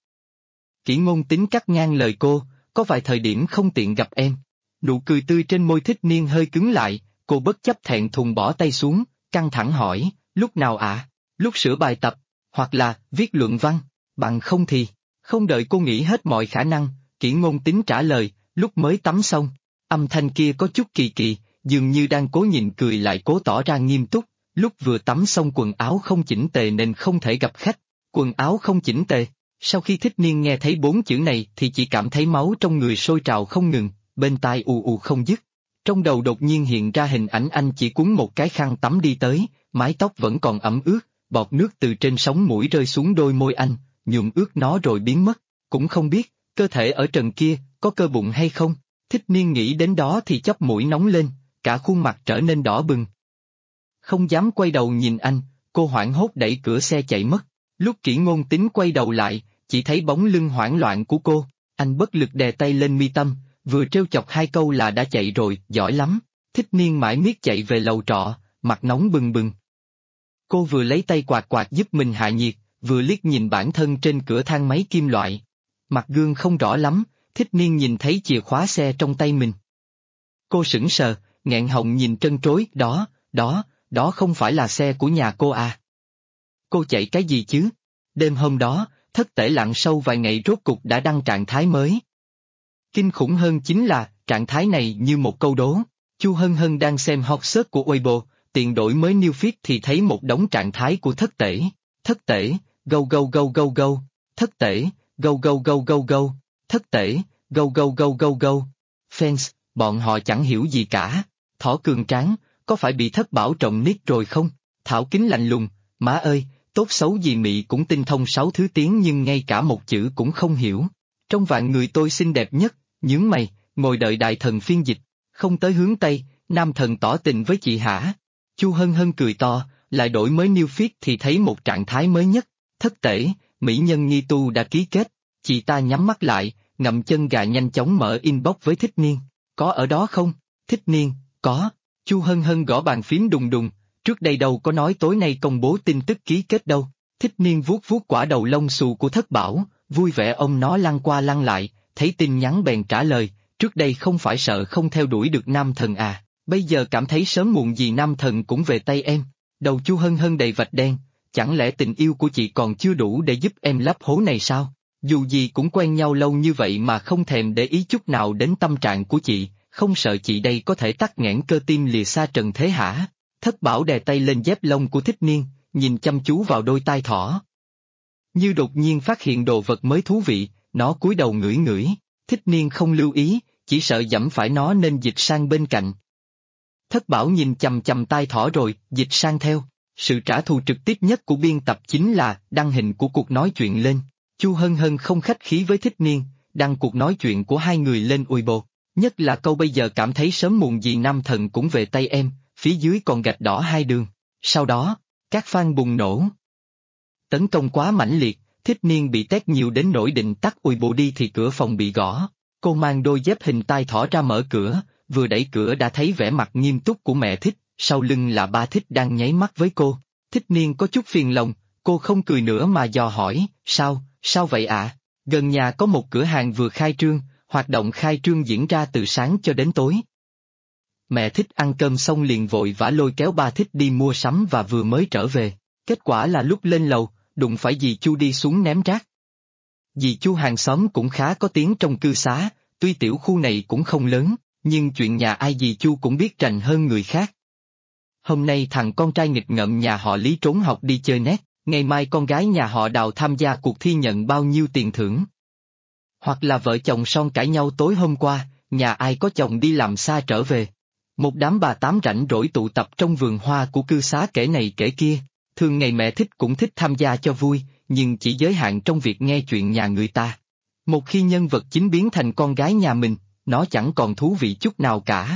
Kỷ Ngôn Tính cắt ngang lời cô, có vài thời điểm không tiện gặp em. Nụ cười tươi trên môi Thích Niên hơi cứng lại, cô bất chấp thẹn thùng bỏ tay xuống, căng thẳng hỏi, lúc nào ạ? Lúc sửa bài tập, hoặc là viết luận văn, bằng không thì, không đợi cô nghĩ hết mọi khả năng, Kỷ Ngôn Tính trả lời, lúc mới tắm xong. Âm thanh kia có chút kỳ kỳ, dường như đang cố nhịn cười lại cố tỏ ra nghiêm túc, lúc vừa tắm xong quần áo không chỉnh tề nên không thể gặp khách, quần áo không chỉnh tề. Sau khi Thích Niên nghe thấy 4 chữ này thì chỉ cảm thấy máu trong người sôi trào không ngừng, bên tai ù ù không dứt. Trong đầu đột nhiên hiện ra hình ảnh anh chỉ cuốn một cái khăn tắm đi tới, mái tóc vẫn còn ẩm ướt, bọt nước từ trên sống mũi rơi xuống đôi môi anh, nhuộm ướt nó rồi biến mất, cũng không biết, cơ thể ở trần kia, có cơ bụng hay không. Thích Niên nghĩ đến đó thì chóp mũi nóng lên, cả khuôn mặt trở nên đỏ bừng. Không dám quay đầu nhìn anh, cô hoảng hốt đẩy cửa xe chạy mất. Lúc Kỷ Ngôn Tính quay đầu lại, chỉ thấy bóng lưng hoảng loạn của cô, anh bất lực đè tay lên mi tâm, vừa trêu chọc 2 câu là đã chạy rồi, giỏi lắm. Thích Niên mãi miết chạy về lầu trọ, mặt nóng bừng bừng. Cô vừa lấy tay quạt quạt giúp mình hạ nhiệt, vừa liếc nhìn bản thân trên cửa thang máy kim loại. Mặt gương không rõ lắm, Thích Niên nhìn thấy chìa khóa xe trong tay mình. Cô sững sờ, nghẹn họng nhìn trân trối, đó không phải là xe của nhà cô à? Cô chạy cái gì chứ? Đêm hôm đó, thất tể lặn sâu vài ngày rốt cục đã đăng trạng thái mới. Kinh khủng hơn chính là, trạng thái này như một câu đố. Chu Hân Hân đang xem hot search của Weibo, tiện đổi mới new feed thì thấy một đống trạng thái của thất tể. Thất tể, go go go go go, thất tể, go go go go go, thất tể, go go go go go. Fans, bọn họ chẳng hiểu gì cả. Thỏ Cường Tráng, có phải bị thất bảo trọng nick rồi không? Thảo Kính lạnh lùng, má ơi, tốt xấu gì mị cũng tinh thông 6 thứ tiếng nhưng ngay cả một chữ cũng không hiểu. Trong vạn người tôi xinh đẹp nhất, nhướng mày, ngồi đợi đại thần phiên dịch, không tới hướng Tây, nam thần tỏ tình với chị hả? Chu Hân Hân cười to, lại đổi mới new feed thì thấy một trạng thái mới nhất, thất tể, mỹ nhân nghi tu đã ký kết, chị ta nhắm mắt lại, ngậm chân gà nhanh chóng mở inbox với Thích Niên, có ở đó không? Thích Niên, có. Chu Hân Hân gõ bàn phím đùng đùng, trước đây đâu có nói tối nay công bố tin tức ký kết đâu. Thích Niên vuốt vuốt quả đầu lông xù của thất bảo, vui vẻ ôm nó lăn qua lăn lại, thấy tin nhắn bèn trả lời, trước đây không phải sợ không theo đuổi được nam thần à, bây giờ cảm thấy sớm muộn gì nam thần cũng về tay em. Đầu Chu Hân Hân đầy vạch đen, chẳng lẽ tình yêu của chị còn chưa đủ để giúp em lấp hố này sao? Dù gì cũng quen nhau lâu như vậy mà không thèm để ý chút nào đến tâm trạng của chị, không sợ chị đây có thể tắc nghẽn cơ tim lìa xa trần thế hả? Thất bảo đè tay lên dép lông của Thích Niên, nhìn chăm chú vào đôi tai thỏ. Như đột nhiên phát hiện đồ vật mới thú vị, nó cúi đầu ngửi ngửi, Thích Niên không lưu ý, chỉ sợ dẫm phải nó nên dịch sang bên cạnh. Thất bảo nhìn chằm chằm tai thỏ rồi, dịch sang theo. Sự trả thù trực tiếp nhất của biên tập chính là đăng hình của cuộc nói chuyện lên. Chu Hân Hân không khách khí với Thích Niên, đăng cuộc nói chuyện của hai người lên Weibo. Nhất là câu bây giờ cảm thấy sớm muộn gì nam thần cũng về tay em, phía dưới còn gạch đỏ 2 đường. Sau đó, các fan bùng nổ. Tấn công quá mãnh liệt, Thích Niên bị tét nhiều đến nỗi định tắt Weibo đi thì cửa phòng bị gõ. Cô mang đôi dép hình tai thỏ ra mở cửa, vừa đẩy cửa đã thấy vẻ mặt nghiêm túc của mẹ Thích, sau lưng là ba Thích đang nháy mắt với cô. Thích Niên có chút phiền lòng, cô không cười nữa mà dò hỏi, sao vậy ạ? Gần nhà có một cửa hàng vừa khai trương, hoạt động khai trương diễn ra từ sáng cho đến tối. Mẹ Thích ăn cơm xong liền vội vã lôi kéo ba Thích đi mua sắm và vừa mới trở về. Kết quả là lúc lên lầu, đụng phải dì Chu đi xuống ném rác. Dì Chu hàng xóm cũng khá có tiếng trong cư xá, tuy tiểu khu này cũng không lớn, nhưng chuyện nhà ai dì Chu cũng biết rành hơn người khác. Hôm nay thằng con trai nghịch ngợm nhà họ Lý trốn học đi chơi net, ngày mai con gái nhà họ Đào tham gia cuộc thi nhận bao nhiêu tiền thưởng. Hoặc là vợ chồng son cãi nhau tối hôm qua, nhà ai có chồng đi làm xa trở về. Một đám bà tám rảnh rỗi tụ tập trong vườn hoa của cư xá kể này kể kia, thường ngày mẹ Thích cũng thích tham gia cho vui, nhưng chỉ giới hạn trong việc nghe chuyện nhà người ta. Một khi nhân vật chính biến thành con gái nhà mình, nó chẳng còn thú vị chút nào cả.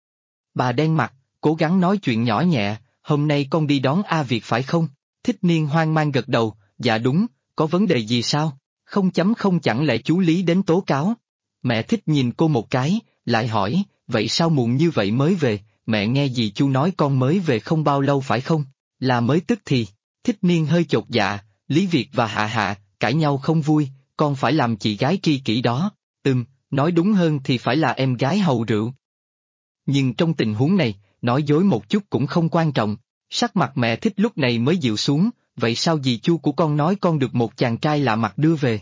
Bà đen mặt, cố gắng nói chuyện nhỏ nhẹ, hôm nay con đi đón A Việt phải không? Thích Niên hoang mang gật đầu, dạ đúng, có vấn đề gì sao? Không chẳng lẽ chú Lý đến tố cáo? Mẹ Thích nhìn cô một cái, lại hỏi, vậy sao muộn như vậy mới về, mẹ nghe dì Chu nói con mới về không bao lâu phải không? Là mới tức thì. Thích Niên hơi chột dạ, Lý Việt và Hạ Hạ, cãi nhau không vui, con phải làm chị gái tri kỷ đó, nói đúng hơn thì phải là em gái hầu rượu. Nhưng trong tình huống này, nói dối một chút cũng không quan trọng, sắc mặt mẹ Thích lúc này mới dịu xuống, vậy sao dì Chu của con nói con được một chàng trai lạ mặt đưa về?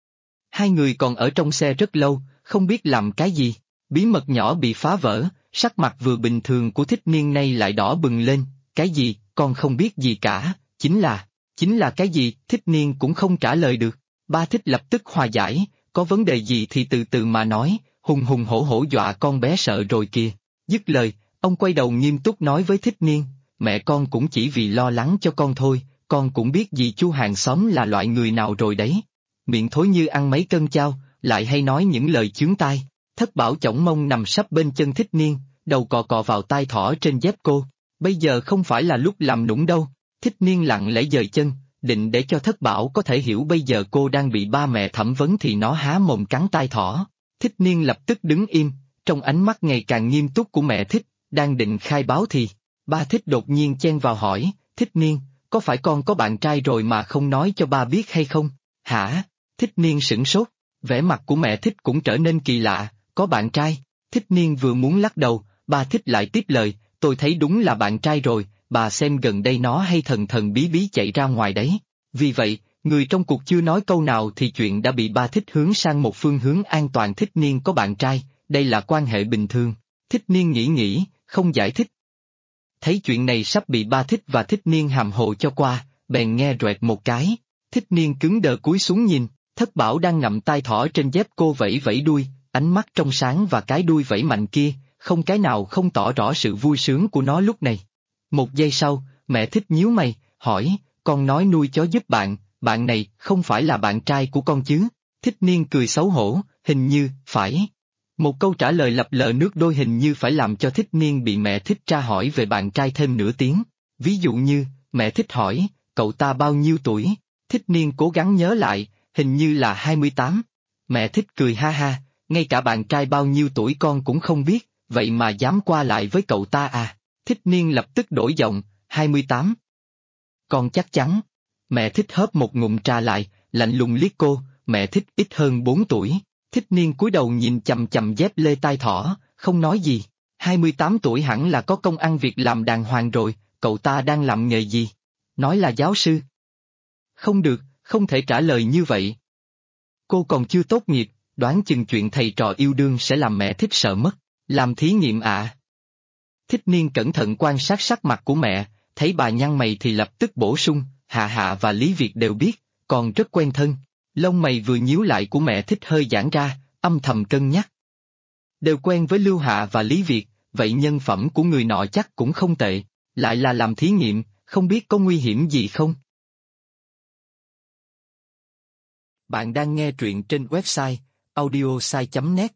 Hai người còn ở trong xe rất lâu, không biết làm cái gì, bí mật nhỏ bị phá vỡ, sắc mặt vừa bình thường của Thích Niên nay lại đỏ bừng lên, cái gì, con không biết gì cả, chính là cái gì, Thích Niên cũng không trả lời được, ba Thích lập tức hòa giải, có vấn đề gì thì từ từ mà nói, hùng hùng hổ hổ dọa con bé sợ rồi kìa. Dứt lời, ông quay đầu nghiêm túc nói với Thích Niên, mẹ con cũng chỉ vì lo lắng cho con thôi, con cũng biết dì Chu hàng xóm là loại người nào rồi đấy. Miệng thối như ăn mấy cân chao, lại hay nói những lời chướng tai. Thất bảo chổng mông nằm sấp bên chân Thích Niên, đầu cọ cọ vào tai thỏ trên dép cô. Bây giờ không phải là lúc làm nũng đâu. Thích Niên lặng lẽ dời chân, định để cho Thất bảo có thể hiểu bây giờ cô đang bị ba mẹ thẩm vấn thì nó há mồm cắn tai thỏ. Thích Niên lập tức đứng im, trong ánh mắt ngày càng nghiêm túc của mẹ Thích, đang định khai báo thì, ba Thích đột nhiên chen vào hỏi, Thích Niên, có phải con có bạn trai rồi mà không nói cho ba biết hay không? Hả? Thích Niên sửng sốt, vẻ mặt của mẹ Thích cũng trở nên kỳ lạ, có bạn trai? Thích Niên vừa muốn lắc đầu, ba Thích lại tiếp lời, tôi thấy đúng là bạn trai rồi, bà xem gần đây nó hay thần thần bí bí chạy ra ngoài đấy. Vì vậy, Người trong cuộc chưa nói câu nào thì chuyện đã bị ba Thích hướng sang một phương hướng an toàn. Thích Niên có bạn trai, đây là quan hệ bình thường. Thích Niên nghĩ, không giải thích. Thấy chuyện này sắp bị ba Thích và Thích Niên hàm hồ cho qua, bèn nghe roẹt một cái. Thích Niên cứng đờ cúi xuống nhìn, Thất Bảo đang ngậm tai thỏ trên dép cô vẫy vẫy đuôi, ánh mắt trong sáng và cái đuôi vẫy mạnh kia, không cái nào không tỏ rõ sự vui sướng của nó lúc này. Một giây sau, mẹ Thích nhíu mày, hỏi, con nói nuôi chó giúp bạn, bạn này không phải là bạn trai của con chứ? Thích Niên cười xấu hổ, hình như, phải. Một câu trả lời lập lờ nước đôi hình như phải làm cho Thích Niên bị mẹ Thích tra hỏi về bạn trai thêm nửa tiếng. Ví dụ như, mẹ Thích hỏi, cậu ta bao nhiêu tuổi? Thích Niên cố gắng nhớ lại, hình như là 28. Mẹ Thích cười ha ha, ngay cả bạn trai bao nhiêu tuổi con cũng không biết, vậy mà dám qua lại với cậu ta à? Thích Niên lập tức đổi giọng, 28. Con chắc chắn. Mẹ Thích hớp một ngụm trà lại, lạnh lùng liếc cô, mẹ Thích ít hơn 4 tuổi. Thích Niên cúi đầu nhìn chằm chằm dép lê tai thỏ, không nói gì. 28 tuổi hẳn là có công ăn việc làm đàng hoàng rồi, cậu ta đang làm nghề gì? Nói là giáo sư. Không được, không thể trả lời như vậy. Cô còn chưa tốt nghiệp, đoán chừng chuyện thầy trò yêu đương sẽ làm mẹ Thích sợ mất. Làm thí nghiệm ạ. Thích Niên cẩn thận quan sát sắc mặt của mẹ, thấy bà nhăn mày thì lập tức bổ sung, Hạ Hạ và Lý Việt đều biết, còn rất quen thân. Lông mày vừa nhíu lại của mẹ Thích hơi giãn ra, âm thầm cân nhắc. Đều quen với Lưu Hạ và Lý Việt, vậy nhân phẩm của người nọ chắc cũng không tệ, lại là làm thí nghiệm, không biết có nguy hiểm gì không? Bạn đang nghe truyện trên website audiosai.net.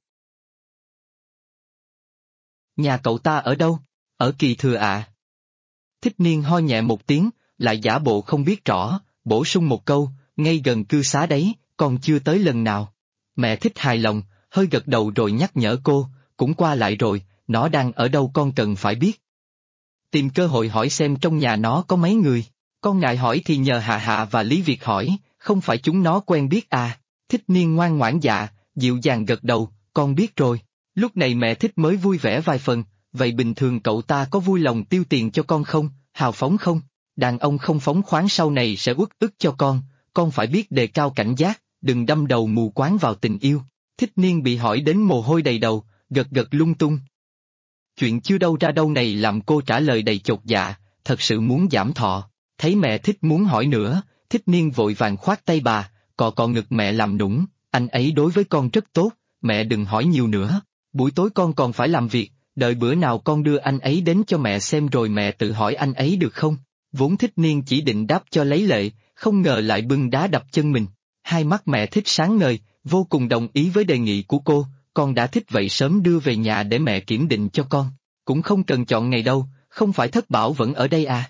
Nhà cậu ta ở đâu? Ở Kỳ Thừa ạ. Thích Niên ho nhẹ một tiếng, lại giả bộ không biết rõ, bổ sung một câu, ngay gần cư xá đấy, còn chưa tới lần nào. Mẹ Thích hài lòng, hơi gật đầu rồi nhắc nhở cô, cũng qua lại rồi, nó đang ở đâu con cần phải biết. Tìm cơ hội hỏi xem trong nhà nó có mấy người, con ngại hỏi thì nhờ Hạ Hạ và Lý Việt hỏi, không phải chúng nó quen biết à? Thích Niên ngoan ngoãn dạ, dịu dàng gật đầu, con biết rồi. Lúc này mẹ Thích mới vui vẻ vài phần, vậy bình thường cậu ta có vui lòng tiêu tiền cho con không, hào phóng không? Đàn ông không phóng khoáng sau này sẽ uất ức cho con phải biết đề cao cảnh giác, đừng đâm đầu mù quáng vào tình yêu. Thích Niên bị hỏi đến mồ hôi đầy đầu, gật gật lung tung. Chuyện chưa đâu ra đâu này làm cô trả lời đầy chột dạ, thật sự muốn giảm thọ. Thấy mẹ Thích muốn hỏi nữa, Thích Niên vội vàng khoát tay bà, cọ cọ ngực mẹ làm nũng, anh ấy đối với con rất tốt, mẹ đừng hỏi nhiều nữa. Buổi tối con còn phải làm việc, đợi bữa nào con đưa anh ấy đến cho mẹ xem rồi mẹ tự hỏi anh ấy được không? Vốn Thích Niên chỉ định đáp cho lấy lệ, không ngờ lại bưng đá đập chân mình. Hai mắt mẹ Thích sáng ngời, vô cùng đồng ý với đề nghị của cô, con đã thích vậy sớm đưa về nhà để mẹ kiểm định cho con. Cũng không cần chọn ngày đâu, không phải Thất Bảo vẫn ở đây à?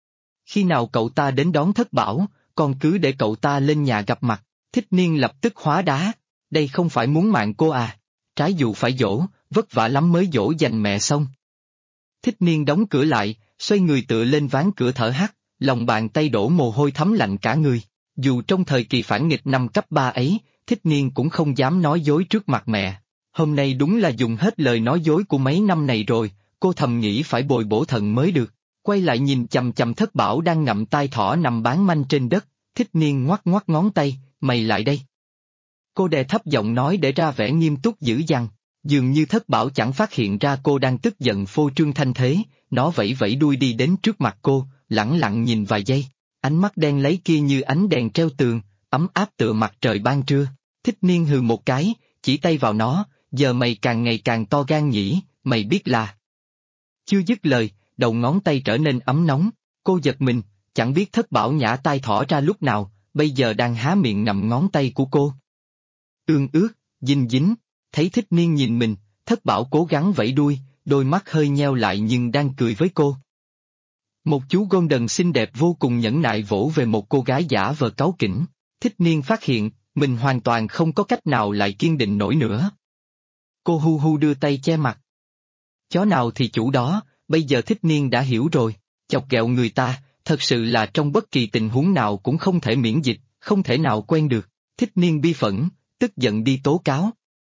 Khi nào cậu ta đến đón Thất Bảo, con cứ để cậu ta lên nhà gặp mặt. Thích Niên lập tức hóa đá, đây không phải muốn mạng cô à? Trái dù phải dỗ, vất vả lắm mới dỗ dành mẹ xong. Thích Niên đóng cửa lại, xoay người tựa lên ván cửa thở hắt, lòng bàn tay đổ mồ hôi thấm lạnh cả người. Dù trong thời kỳ phản nghịch năm cấp 3 ấy, Thích Niên cũng không dám nói dối trước mặt mẹ. Hôm nay đúng là dùng hết lời nói dối của mấy năm này rồi, cô thầm nghĩ phải bồi bổ thận mới được. Quay lại nhìn chằm chằm Thất Bảo đang ngậm tai thỏ nằm bán manh trên đất, Thích Niên ngoắc ngoắc ngón tay, mày lại đây. Cô đè thấp giọng nói để ra vẻ nghiêm túc dữ dằn, dường như Thất Bảo chẳng phát hiện ra cô đang tức giận phô trương thanh thế, nó vẫy vẫy đuôi đi đến trước mặt cô, lẳng lặng nhìn vài giây, ánh mắt đen lấy kia như ánh đèn treo tường, ấm áp tựa mặt trời ban trưa. Thích Niên hừ một cái, chỉ tay vào nó, giờ mày càng ngày càng to gan nhỉ, mày biết là... Chưa dứt lời, đầu ngón tay trở nên ấm nóng, cô giật mình, chẳng biết Thất Bảo nhả tai thỏ ra lúc nào, bây giờ đang há miệng ngậm ngón tay của cô. Ương ướt, dinh dính, thấy Thích Niên nhìn mình, Thất Bảo cố gắng vẫy đuôi, đôi mắt hơi nheo lại nhưng đang cười với cô. Một chú golden xinh đẹp vô cùng nhẫn nại vỗ về một cô gái giả vờ cáu kỉnh, Thích Niên phát hiện, mình hoàn toàn không có cách nào lại kiên định nổi nữa. Cô hu hu đưa tay che mặt. Chó nào thì chủ đó, bây giờ Thích Niên đã hiểu rồi, chọc ghẹo người ta, thật sự là trong bất kỳ tình huống nào cũng không thể miễn dịch, không thể nào quen được. Thích Niên bi phẫn, tức giận đi tố cáo.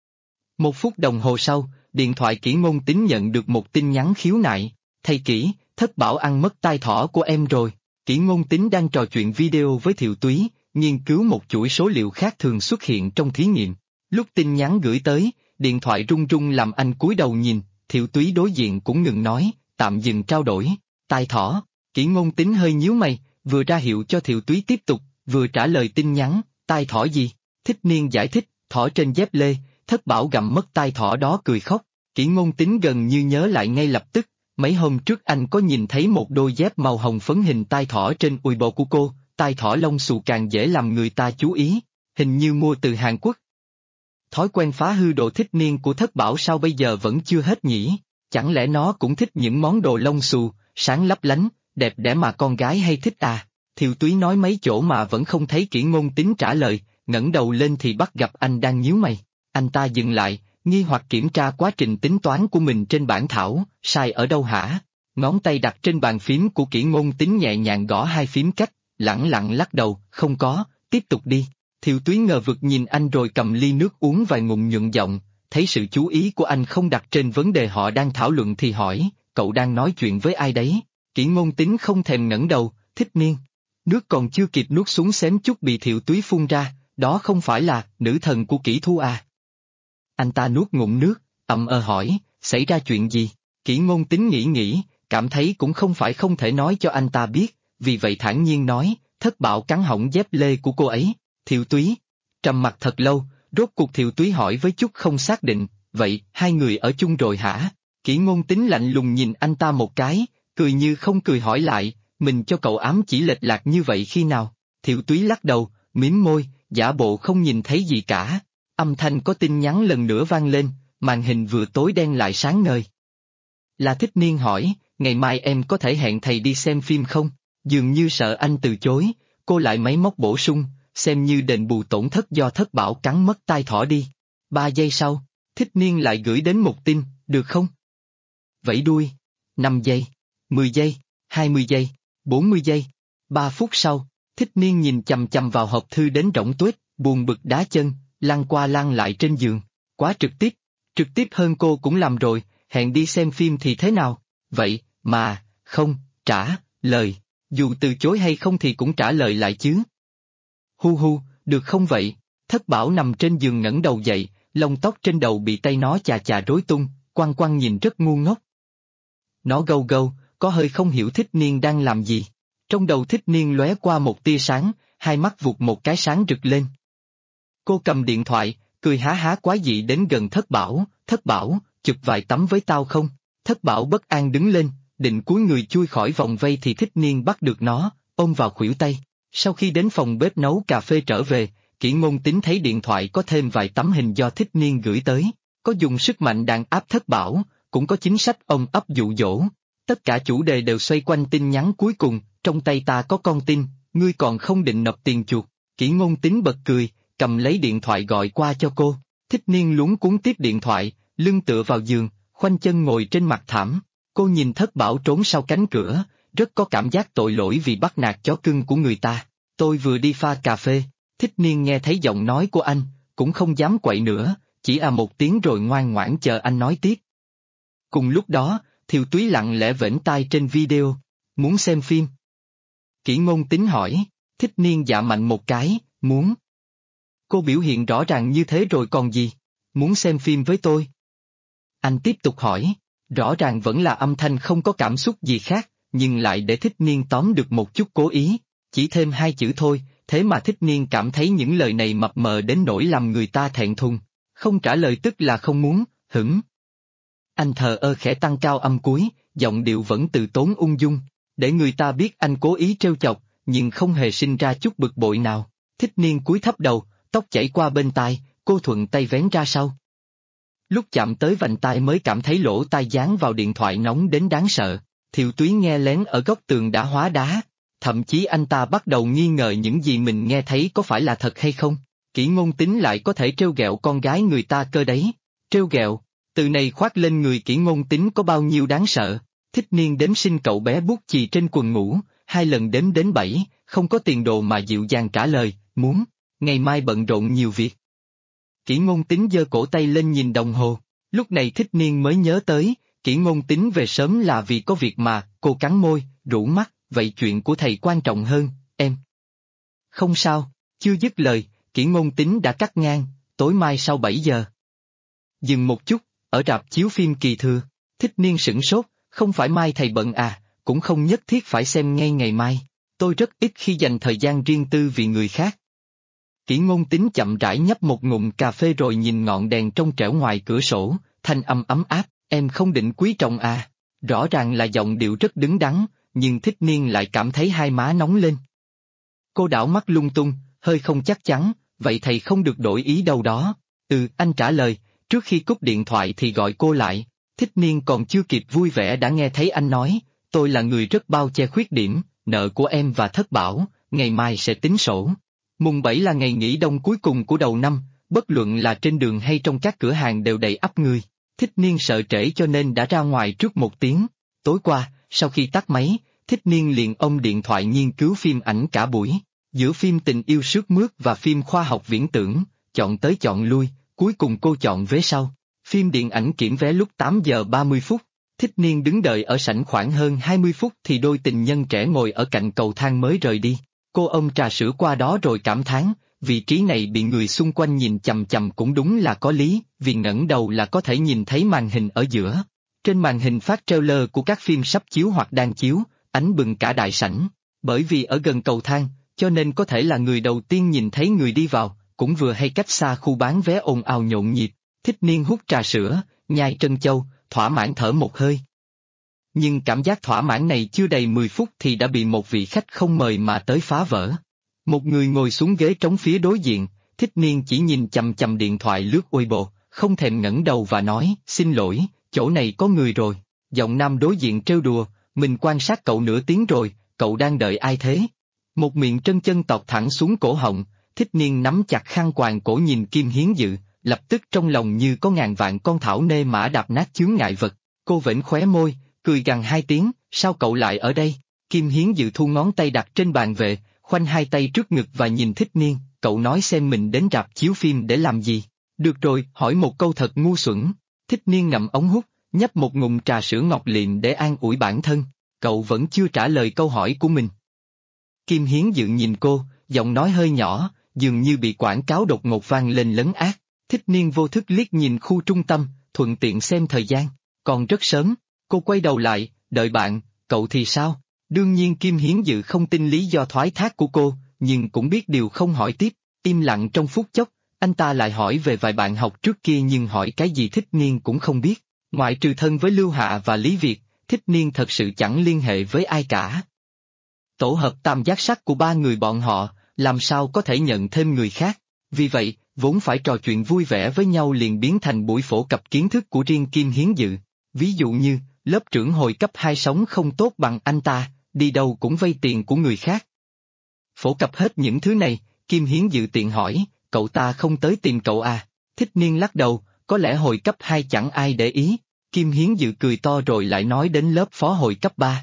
1 phút đồng hồ sau, điện thoại Kỷ Ngôn Tính nhận được một tin nhắn khiếu nại. Thầy Kỷ, Thất Bảo ăn mất tai thỏ của em rồi. Kỷ Ngôn Tính đang trò chuyện video với Thiệu Túy, nghiên cứu một chuỗi số liệu khác thường xuất hiện trong thí nghiệm. Lúc tin nhắn gửi tới, điện thoại rung rung làm anh cúi đầu nhìn, Thiệu Túy đối diện cũng ngừng nói, tạm dừng trao đổi. Tai thỏ, Kỷ Ngôn Tín hơi nhíu mày, vừa ra hiệu cho Thiệu Túy tiếp tục, vừa trả lời tin nhắn, tai thỏ gì? Thích Niên giải thích, thỏ trên dép lê, Thất Bảo gặm mất tai thỏ đó cười khóc. Kỷ Ngôn Tín gần như nhớ lại ngay lập tức, mấy hôm trước anh có nhìn thấy một đôi dép màu hồng phấn hình tai thỏ trên Weibo của cô, tai thỏ lông xù càng dễ làm người ta chú ý, hình như mua từ Hàn Quốc. Thói quen phá hư độ thích niên của Thất Bảo sao bây giờ vẫn chưa hết nhỉ? Chẳng lẽ nó cũng thích những món đồ lông xù, sáng lấp lánh, đẹp đẽ mà con gái hay thích à? Thiệu Túy nói mấy chỗ mà vẫn không thấy Kỷ Ngôn Tín trả lời, ngẩng đầu lên thì bắt gặp anh đang nhíu mày. Anh ta dừng lại, nghi hoặc kiểm tra quá trình tính toán của mình trên bản thảo, sai ở đâu hả? Ngón tay đặt trên bàn phím của Kỷ Ngôn Tín nhẹ nhàng gõ hai phím cách, lẳng lặng lắc đầu, không có, tiếp tục đi. Thiệu Túy ngờ vực nhìn anh rồi cầm ly nước uống vài ngụm nhuận giọng, thấy sự chú ý của anh không đặt trên vấn đề họ đang thảo luận thì hỏi, cậu đang nói chuyện với ai đấy? Kỷ Ngôn Tín không thèm ngẩng đầu, Thích Niên. Nước còn chưa kịp nuốt xuống xém chút bị Thiệu Túy phun ra, đó không phải là nữ thần của Kỷ Thu à? Anh ta nuốt ngụm nước, ậm hỏi, xảy ra chuyện gì? Kỷ Ngôn Tín nghĩ, cảm thấy cũng không phải không thể nói cho anh ta biết, vì vậy thản nhiên nói, Thất Bảo cắn hỏng dép lê của cô ấy. Thiệu Túy trầm mặt thật lâu, rốt cuộc Thiệu Túy hỏi với chút không xác định, vậy hai người ở chung rồi hả? Kỷ Ngôn Tín lạnh lùng nhìn anh ta một cái, cười như không cười hỏi lại, mình cho cậu ám chỉ lệch lạc như vậy khi nào? Thiệu Túy lắc đầu, mím môi, giả bộ không nhìn thấy gì cả. Âm thanh có tin nhắn lần nữa vang lên, màn hình vừa tối đen lại sáng ngời. Là Thích Niên hỏi, ngày mai em có thể hẹn thầy đi xem phim không? Dường như sợ anh từ chối, cô lại máy móc bổ sung, xem như đền bù tổn thất do Thất Bảo cắn mất tai thỏ đi. 3 giây sau, Thích Niên lại gửi đến một tin, được không? Vẫy đuôi. 5 giây, 10 giây, 20 giây, 40 giây. 3 phút sau, Thích Niên nhìn chằm chằm vào hộp thư đến rỗng tuếch, buồn bực đá chân, lăn qua lăn lại trên giường. Quá trực tiếp hơn cô cũng làm rồi, hẹn đi xem phim thì thế nào? Vậy mà, không, trả lời, dù từ chối hay không thì cũng trả lời lại chứ. Hu, được không vậy? Thất Bảo nằm trên giường ngẩng đầu dậy, lông tóc trên đầu bị tay nó chà chà rối tung, quăng quăng nhìn rất ngu ngốc. Nó gâu gâu, có hơi không hiểu Thích Niên đang làm gì. Trong đầu Thích Niên lóe qua một tia sáng, hai mắt vụt một cái sáng rực lên. Cô cầm điện thoại, cười há há quái dị đến gần Thất Bảo, chụp vài tấm với tao không? Thất Bảo bất an đứng lên, định cúi người chui khỏi vòng vây thì Thích Niên bắt được nó, ôm vào khuỷu tay. Sau khi đến phòng bếp nấu cà phê trở về, Kỷ Ngôn Tín thấy điện thoại có thêm vài tấm hình do Thích Niên gửi tới, có dùng sức mạnh đàn áp Thất Bảo, cũng có chính sách ôm ấp dụ dỗ. Tất cả chủ đề đều xoay quanh tin nhắn cuối cùng, trong tay ta có con tin, ngươi còn không định nộp tiền chuộc. Kỷ Ngôn Tín bật cười, cầm lấy điện thoại gọi qua cho cô. Thích Niên luống cuống tiếp điện thoại, lưng tựa vào giường, khoanh chân ngồi trên mặt thảm. Cô nhìn Thất Bảo trốn sau cánh cửa, rất có cảm giác tội lỗi vì bắt nạt chó cưng của người ta. Tôi vừa đi pha cà phê, Thích Niên nghe thấy giọng nói của anh, cũng không dám quậy nữa, chỉ một tiếng rồi ngoan ngoãn chờ anh nói tiếp. Cùng lúc đó, Thiệu Túy lặng lẽ vểnh tai trên video, muốn xem phim. Kỷ Ngôn Tín hỏi, Thích Niên dạ mạnh một cái, muốn. Cô biểu hiện rõ ràng như thế rồi còn gì, muốn xem phim với tôi. Anh tiếp tục hỏi, rõ ràng vẫn là âm thanh không có cảm xúc gì khác, nhưng lại để Thích Niên tóm được một chút cố ý, chỉ thêm 2 chữ thôi, thế mà Thích Niên cảm thấy những lời này mập mờ đến nỗi làm người ta thẹn thùng, không trả lời tức là không muốn, hửng. Anh thờ ơ khẽ tăng cao âm cuối, giọng điệu vẫn từ tốn ung dung, để người ta biết anh cố ý trêu chọc, nhưng không hề sinh ra chút bực bội nào. Thích Niên cúi thấp đầu, tóc chảy qua bên tai, cô thuận tay vén ra sau. Lúc chạm tới vành tai mới cảm thấy lỗ tai dán vào điện thoại nóng đến đáng sợ. Thiệu Túy nghe lén ở góc tường đã hóa đá, thậm chí anh ta bắt đầu nghi ngờ những gì mình nghe thấy có phải là thật hay không. Kỷ Ngôn Tín lại có thể trêu ghẹo con gái người ta cơ đấy. Trêu ghẹo, từ này khoác lên người Kỷ Ngôn Tín có bao nhiêu đáng sợ. Thích Niên đếm xin cậu bé bút chì trên quần ngủ, 2 lần đếm đến 7, không có tiền đồ mà dịu dàng trả lời, muốn, ngày mai bận rộn nhiều việc. Kỷ Ngôn Tín giơ cổ tay lên nhìn đồng hồ, lúc này Thích Niên mới nhớ tới, Kỷ Ngôn Tín về sớm là vì có việc mà, cô cắn môi, rũ mắt, vậy chuyện của thầy quan trọng hơn, em. Không sao, Chưa dứt lời, Kỷ Ngôn Tín đã cắt ngang, tối mai sau 7 giờ. Dừng một chút, ở rạp chiếu phim Kỳ Thừa. Thích Niên sửng sốt, không phải mai thầy bận à, cũng không nhất thiết phải xem ngay ngày mai. Tôi rất ít khi dành thời gian riêng tư vì người khác. Kỷ Ngôn Tín chậm rãi nhấp một ngụm cà phê rồi nhìn ngọn đèn trong trẻo ngoài cửa sổ, thanh âm ấm áp, em không định quý trọng à. Rõ ràng là giọng điệu rất đứng đắn, nhưng Thích Niên lại cảm thấy hai má nóng lên. Cô đảo mắt lung tung, hơi không chắc chắn, vậy thầy không được đổi ý đâu đó. Anh trả lời, trước khi cúp điện thoại thì gọi cô lại. Thích Niên còn chưa kịp vui vẻ đã nghe thấy anh nói, tôi là người rất bao che khuyết điểm, nợ của em và Thất Bảo, ngày mai sẽ tính sổ. Mùng 7 là ngày nghỉ đông cuối cùng của đầu năm, bất luận là trên đường hay trong các cửa hàng đều đầy ắp người. Thích Niên sợ trễ cho nên đã ra ngoài trước 1 tiếng. Tối qua, sau khi tắt máy, Thích Niên liền ôm điện thoại nghiên cứu phim ảnh cả buổi. Giữa phim tình yêu sướt mướt và phim khoa học viễn tưởng, chọn tới chọn lui, cuối cùng cô chọn vé sau. Phim điện ảnh kiểm vé lúc 8 giờ 30 phút. Thích Niên đứng đợi ở sảnh khoảng hơn 20 phút thì đôi tình nhân trẻ ngồi ở cạnh cầu thang mới rời đi. Cô ôm trà sữa qua đó rồi cảm thán, vị trí này bị người xung quanh nhìn chằm chằm cũng đúng là có lý, vì ngẩng đầu là có thể nhìn thấy màn hình ở giữa. Trên màn hình phát trailer của các phim sắp chiếu hoặc đang chiếu, ánh bừng cả đại sảnh. Bởi vì ở gần cầu thang, cho nên có thể là người đầu tiên nhìn thấy người đi vào, cũng vừa hay cách xa khu bán vé ồn ào nhộn nhịp. Thích Niên hút trà sữa, nhai trân châu, thỏa mãn thở một hơi. Nhưng cảm giác thỏa mãn này chưa đầy 10 phút thì đã bị một vị khách không mời mà tới phá vỡ. Một người ngồi xuống ghế trống phía đối diện, Thích Niên chỉ nhìn chằm chằm điện thoại lướt Weibo, không thèm ngẩng đầu và nói, xin lỗi, chỗ này có người rồi. Giọng nam đối diện trêu đùa, mình quan sát cậu nửa tiếng rồi, cậu đang đợi ai thế? Một miệng trân chân tọt thẳng xuống cổ họng, Thích Niên nắm chặt khăn quàng cổ nhìn Kim Hiến Dự, lập tức trong lòng như có ngàn vạn con thảo nê mã đạp nát chướng ngại vật. Cô vểnh khóe môi, cười gằn 2 tiếng, sao cậu lại ở đây? Kim Hiến Dự thu ngón tay đặt trên bàn về, khoanh 2 tay trước ngực và nhìn Thích Niên, cậu nói xem mình đến rạp chiếu phim để làm gì? Được rồi, hỏi một câu thật ngu xuẩn. Thích Niên ngậm ống hút, nhấp một ngụm trà sữa ngọt liệm để an ủi bản thân, cậu vẫn chưa trả lời câu hỏi của mình. Kim Hiến Dự nhìn cô, giọng nói hơi nhỏ, dường như bị quảng cáo đột ngột vang lên lấn át. Thích Niên vô thức liếc nhìn khu trung tâm, thuận tiện xem thời gian, còn rất sớm. Cô quay đầu lại, đợi bạn, cậu thì sao? Đương nhiên Kim Hiến Dự không tin lý do thoái thác của cô, nhưng cũng biết điều không hỏi tiếp. Im lặng trong phút chốc, anh ta lại hỏi về vài bạn học trước kia nhưng hỏi cái gì Thích Niên cũng không biết. Ngoại trừ thân với Lưu Hạ và Lý Việt, Thích Niên thật sự chẳng liên hệ với ai cả. Tổ hợp tam giác sắc của 3 người bọn họ, làm sao có thể nhận thêm người khác? Vì vậy, vốn phải trò chuyện vui vẻ với nhau liền biến thành buổi phổ cập kiến thức của riêng Kim Hiến Dự. Ví dụ như, lớp trưởng hồi cấp 2 sống không tốt bằng anh ta, đi đâu cũng vay tiền của người khác. Phổ cập hết những thứ này, Kim Hiến Dự tiện hỏi, cậu ta không tới tìm cậu à? Thích Niên lắc đầu, có lẽ hồi cấp 2 chẳng ai để ý. Kim Hiến Dự cười to rồi lại nói đến lớp phó hồi cấp 3.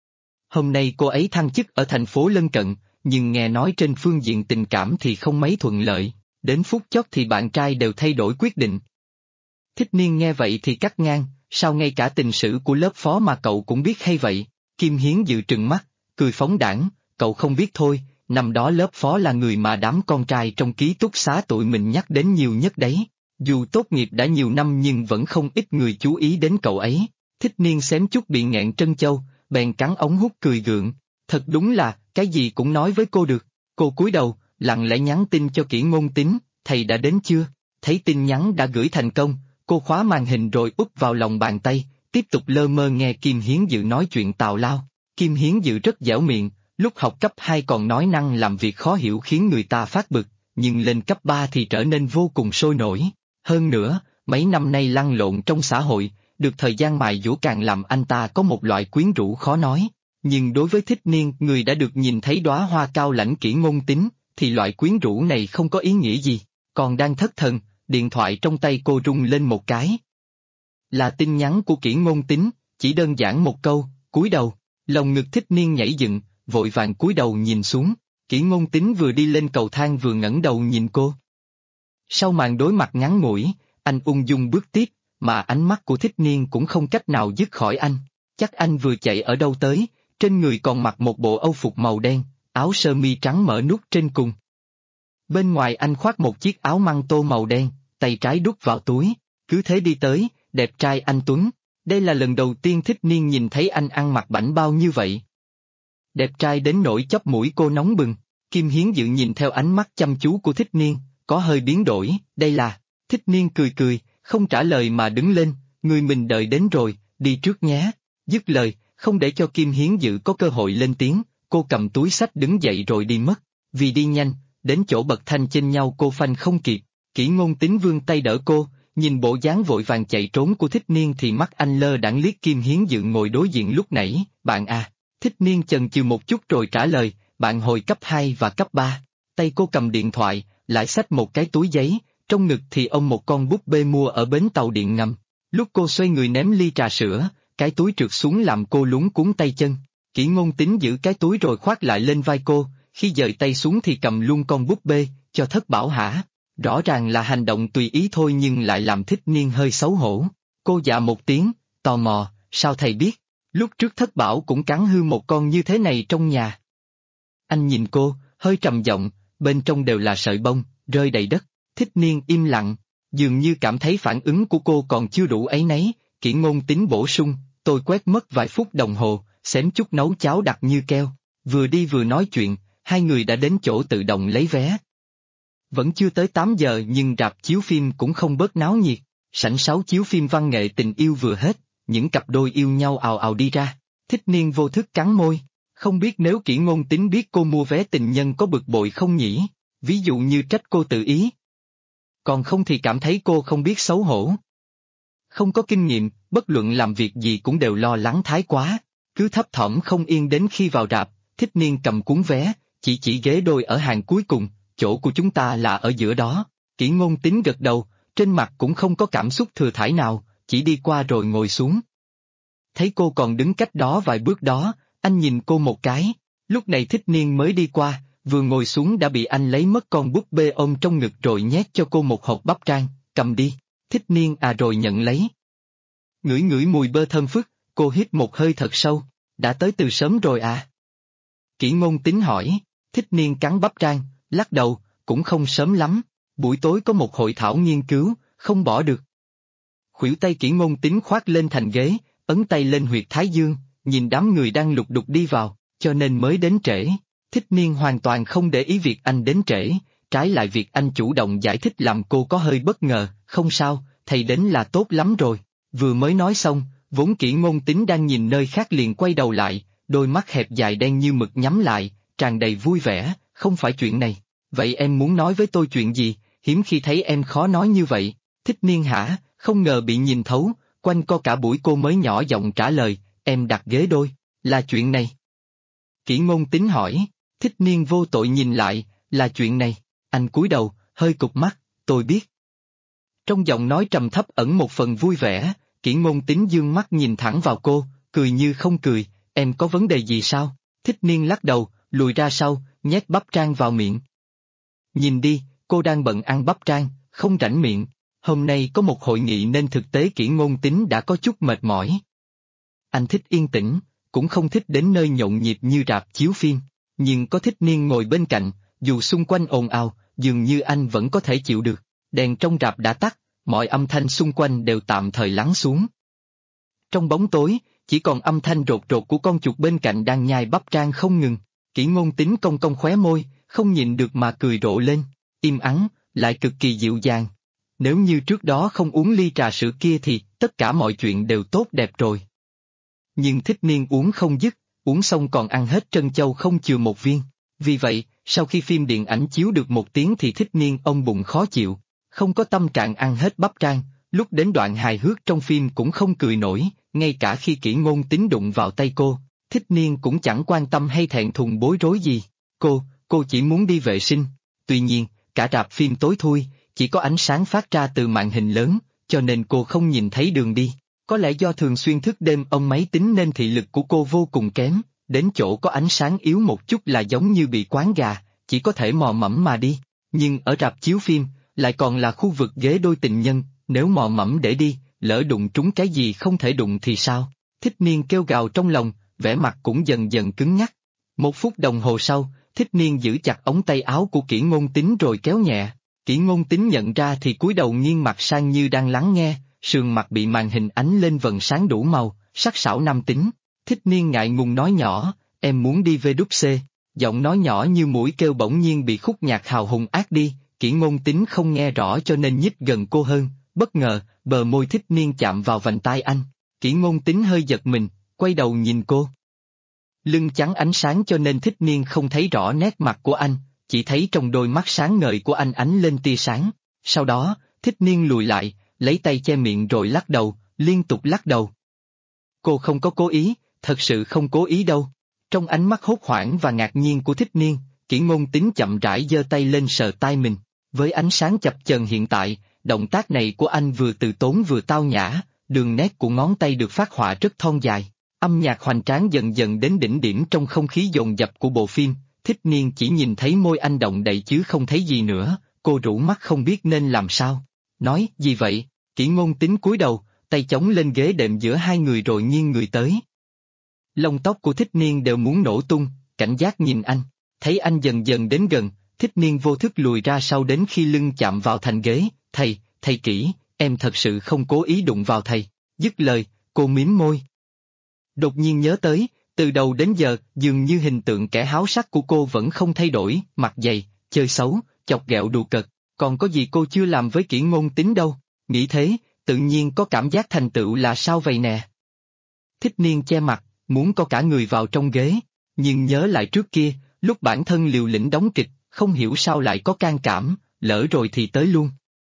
Hôm nay cô ấy thăng chức ở thành phố lân cận, nhưng nghe nói trên phương diện tình cảm thì không mấy thuận lợi, đến phút chót thì bạn trai đều thay đổi quyết định. Thích Niên nghe vậy thì cắt ngang, sao ngay cả tình sử của lớp phó mà cậu cũng biết hay vậy? Kim Hiến Dự trừng mắt, cười phóng đãng, cậu không biết thôi, năm đó lớp phó là người mà đám con trai trong ký túc xá tụi mình nhắc đến nhiều nhất đấy. Dù tốt nghiệp đã nhiều năm nhưng vẫn không ít người chú ý đến cậu ấy. Thích Niên xém chút bị nghẹn trân châu, bèn cắn ống hút cười gượng. Thật đúng là, cái gì cũng nói với cô được. Cô cúi đầu, lặng lẽ nhắn tin cho Kỷ Ngôn Tín, thầy đã đến chưa? Thấy tin nhắn đã gửi thành công, cô khóa màn hình rồi úp vào lòng bàn tay, tiếp tục lơ mơ nghe Kim Hiến Dự nói chuyện tào lao. Kim Hiến Dự rất dẻo miệng, lúc học cấp 2 còn nói năng làm việc khó hiểu khiến người ta phát bực, nhưng lên cấp 3 thì trở nên vô cùng sôi nổi. Hơn nữa, mấy năm nay lăn lộn trong xã hội, được thời gian mài dũa càng làm anh ta có một loại quyến rũ khó nói. Nhưng đối với Thích Niên, người đã được nhìn thấy đóa hoa cao lãnh Kỷ Ngôn Tín, thì loại quyến rũ này không có ý nghĩa gì. Còn đang thất thần, điện thoại trong tay cô rung lên một cái. Là tin nhắn của Kỷ Ngôn Tín, chỉ đơn giản một câu, cúi đầu. Lòng ngực Thích Niên nhảy dựng, vội vàng cúi đầu nhìn xuống. Kỷ Ngôn Tín vừa đi lên cầu thang vừa ngẩng đầu nhìn cô. Sau màn đối mặt ngắn ngủi, anh ung dung bước tiếp, mà ánh mắt của Thích Niên cũng không cách nào dứt khỏi anh. Chắc anh vừa chạy ở đâu tới, trên người còn mặc một bộ âu phục màu đen, áo sơ mi trắng mở nút trên cùng. Bên ngoài anh khoác một chiếc áo măng tô màu đen, tay trái đút vào túi, cứ thế đi tới, đẹp trai anh tuấn. Đây là lần đầu tiên Thích Niên nhìn thấy anh ăn mặc bảnh bao như vậy. Đẹp trai đến nỗi chóp mũi cô nóng bừng. Kim Hiến Dự nhìn theo ánh mắt chăm chú của Thích Niên, có hơi biến đổi, đây là... Thích Niên cười cười, không trả lời mà đứng lên, người mình đợi đến rồi, đi trước nhé. Dứt lời, không để cho Kim Hiến Dự có cơ hội lên tiếng, cô cầm túi xách đứng dậy rồi đi mất. Vì đi nhanh, đến chỗ bậc thang chênh nhau cô phanh không kịp, Kỷ Ngôn Tính vươn tay đỡ cô, nhìn bộ dáng vội vàng chạy trốn của Thích Niên thì mắt anh lơ đãng liếc Kim Hiến Dự ngồi đối diện lúc nãy, bạn à. Thích Niên chần chừ một chút rồi trả lời, bạn hồi cấp 2 và cấp 3. Tay cô cầm điện thoại, lại xách một cái túi giấy, trong ngực thì ôm một con búp bê mua ở bến tàu điện ngầm. Lúc cô xoay người ném ly trà sữa, cái túi trượt xuống làm cô luống cuống tay chân. Kỷ Ngôn Tính giữ cái túi rồi khoác lại lên vai cô, khi dời tay xuống thì cầm luôn con búp bê, cho Thất Bảo hả? Rõ ràng là hành động tùy ý thôi nhưng lại làm Thích Niên hơi xấu hổ. Cô dạ một tiếng, tò mò, sao thầy biết? Lúc trước Thất Bảo cũng cắn hư một con như thế này trong nhà. Anh nhìn cô, hơi trầm giọng, bên trong đều là sợi bông, rơi đầy đất. Thích Niên im lặng, dường như cảm thấy phản ứng của cô còn chưa đủ áy náy. Kỷ Ngôn Tính bổ sung, tôi quét mất vài phút đồng hồ, xém chút nấu cháo đặc như keo. Vừa đi vừa nói chuyện, hai người đã đến chỗ tự động lấy vé. Vẫn chưa tới 8 giờ nhưng rạp chiếu phim cũng không bớt náo nhiệt. Sảnh 6 chiếu phim văn nghệ tình yêu vừa hết, những cặp đôi yêu nhau ào ào đi ra. Thích Niên vô thức cắn môi, không biết nếu Kỷ Ngôn Tính biết cô mua vé tình nhân có bực bội không nhỉ? Ví dụ như trách cô tự ý. Còn không thì cảm thấy cô không biết xấu hổ. Không có kinh nghiệm, bất luận làm việc gì cũng đều lo lắng thái quá, cứ thấp thỏm không yên đến khi vào rạp. Thích Niên cầm cuốn vé, chỉ ghế đôi ở hàng cuối cùng, chỗ của chúng ta là ở giữa đó. Kỷ Ngôn Tính gật đầu, trên mặt cũng không có cảm xúc thừa thãi nào, chỉ đi qua rồi ngồi xuống. Thấy cô còn đứng cách đó vài bước đó, anh nhìn cô một cái, lúc này Thích Niên mới đi qua, vừa ngồi xuống đã bị anh lấy mất con búp bê ôm trong ngực rồi nhét cho cô một hộp bắp rang, cầm đi. Thích Niên à rồi nhận lấy. Ngửi ngửi mùi bơ thơm phức, cô hít một hơi thật sâu, đã tới từ sớm rồi à? Kỷ Ngôn Tính hỏi. Thích Niên cắn bắp rang, lắc đầu, cũng không sớm lắm, buổi tối có một hội thảo nghiên cứu, không bỏ được. Khuỷu tay Kỷ Ngôn Tính khoác lên thành ghế, ấn tay lên huyệt thái dương, nhìn đám người đang lục đục đi vào, cho nên mới đến trễ. Thích Niên hoàn toàn không để ý việc anh đến trễ, trái lại việc anh chủ động giải thích làm cô có hơi bất ngờ, không sao, thầy đến là tốt lắm rồi. Vừa mới nói xong, vốn Kỷ Ngôn Tính đang nhìn nơi khác liền quay đầu lại, đôi mắt hẹp dài đen như mực nhắm lại, tràn đầy vui vẻ, không phải chuyện này. Vậy em muốn nói với tôi chuyện gì, hiếm khi thấy em khó nói như vậy. Thích Niên hả, không ngờ bị nhìn thấu, quanh co cả buổi cô mới nhỏ giọng trả lời, em đặt ghế đôi, là chuyện này. Kỷ Ngôn Tính hỏi, Thích Niên vô tội nhìn lại, là chuyện này, anh cúi đầu, hơi cụp mắt, tôi biết. Trong giọng nói trầm thấp ẩn một phần vui vẻ, Kỷ Ngôn Tính dương mắt nhìn thẳng vào cô, cười như không cười, em có vấn đề gì sao? Thích Niên lắc đầu, lùi ra sau, nhét bắp rang vào miệng. Nhìn đi, cô đang bận ăn bắp rang, không rảnh miệng. Hôm nay có một hội nghị nên thực tế Kỷ Ngôn Tính đã có chút mệt mỏi. Anh thích yên tĩnh, cũng không thích đến nơi nhộn nhịp như rạp chiếu phim, nhưng có Thích Niên ngồi bên cạnh, dù xung quanh ồn ào, dường như anh vẫn có thể chịu được. Đèn trong rạp đã tắt, mọi âm thanh xung quanh đều tạm thời lắng xuống. Trong bóng tối, chỉ còn âm thanh rột rột của con chuột bên cạnh đang nhai bắp rang không ngừng. Kỷ Ngôn Tính cong cong khóe môi, không nhịn được mà cười rộ lên, im ắng, lại cực kỳ dịu dàng. Nếu như trước đó không uống ly trà sữa kia thì tất cả mọi chuyện đều tốt đẹp rồi. Nhưng Thích Niên uống không dứt, uống xong còn ăn hết trân châu không chừa một viên. Vì vậy, sau khi phim điện ảnh chiếu được 1 tiếng thì Thích Niên ôm bụng khó chịu, không có tâm trạng ăn hết bắp rang, lúc đến đoạn hài hước trong phim cũng không cười nổi, ngay cả khi Kỷ Ngôn Tính đụng vào tay cô, Thích Niên cũng chẳng quan tâm hay thẹn thùng bối rối gì. Cô chỉ muốn đi vệ sinh. Tuy nhiên, cả rạp phim tối thui, chỉ có ánh sáng phát ra từ màn hình lớn, cho nên cô không nhìn thấy đường đi. Có lẽ do thường xuyên thức đêm ôm máy tính nên thị lực của cô vô cùng kém, đến chỗ có ánh sáng yếu một chút là giống như bị quáng gà, chỉ có thể mò mẫm mà đi. Nhưng ở rạp chiếu phim, lại còn là khu vực ghế đôi tình nhân, nếu mò mẫm để đi, lỡ đụng trúng cái gì không thể đụng thì sao? Thích Niên kêu gào trong lòng, vẻ mặt cũng dần dần cứng nhắc. 1 phút đồng hồ sau, Thích Niên giữ chặt ống tay áo của Kỷ Ngôn Tính rồi kéo nhẹ. Kỷ Ngôn Tính nhận ra thì cúi đầu nghiêng mặt sang như đang lắng nghe, sườn mặt bị màn hình ánh lên vầng sáng đủ màu, sắc sảo nam tính. Thích Niên ngại ngùng nói nhỏ, em muốn đi VWC. Giọng nói nhỏ như mũi kêu bỗng nhiên bị khúc nhạc hào hùng át đi, Kỷ Ngôn Tính không nghe rõ cho nên nhích gần cô hơn, bất ngờ, bờ môi Thích Niên chạm vào vành tai anh. Kỷ Ngôn Tính hơi giật mình, quay đầu nhìn cô. Lưng chắn ánh sáng cho nên Thích Niên không thấy rõ nét mặt của anh, chỉ thấy trong đôi mắt sáng ngời của anh ánh lên tia sáng. Sau đó, Thích Niên lùi lại, lấy tay che miệng rồi lắc đầu, liên tục lắc đầu. Cô không có cố ý, thật sự không cố ý đâu. Trong ánh mắt hốt hoảng và ngạc nhiên của Thích Niên, Kỷ Ngôn Tính chậm rãi giơ tay lên sờ tai mình. Với ánh sáng chập chờn hiện tại, động tác này của anh vừa từ tốn vừa tao nhã, đường nét của ngón tay được phác họa rất thon dài. Âm nhạc hoành tráng dần dần đến đỉnh điểm trong không khí dồn dập của bộ phim. Thích Niên chỉ nhìn thấy môi anh động đậy chứ không thấy gì nữa, cô rũ mắt không biết nên làm sao. Nói, gì vậy? Kỷ Ngôn Tính cúi đầu, tay chống lên ghế đệm giữa hai người rồi nghiêng người tới. Lông tóc của Thích Niên đều muốn nổ tung, cảnh giác nhìn anh. Thấy anh dần dần đến gần, Thích Niên vô thức lùi ra sau đến khi lưng chạm vào thành ghế. Thầy Kỷ, em thật sự không cố ý đụng vào thầy. Dứt lời, cô mím môi. Đột nhiên nhớ tới, từ đầu đến giờ, dường như hình tượng kẻ háo sắc của cô vẫn không thay đổi, mặt dày, chơi xấu, chọc ghẹo đùa cợt, còn có gì cô chưa làm với Kỷ Ngôn Tính đâu. Nghĩ thế, tự nhiên có cảm giác thành tựu là sao vậy nè. Thích Niên che mặt, muốn có cả người vào trong ghế, nhưng nhớ lại trước kia, lúc bản thân liều lĩnh đóng kịch, không hiểu sao lại có can cảm, lỡ rồi thì tới luôn.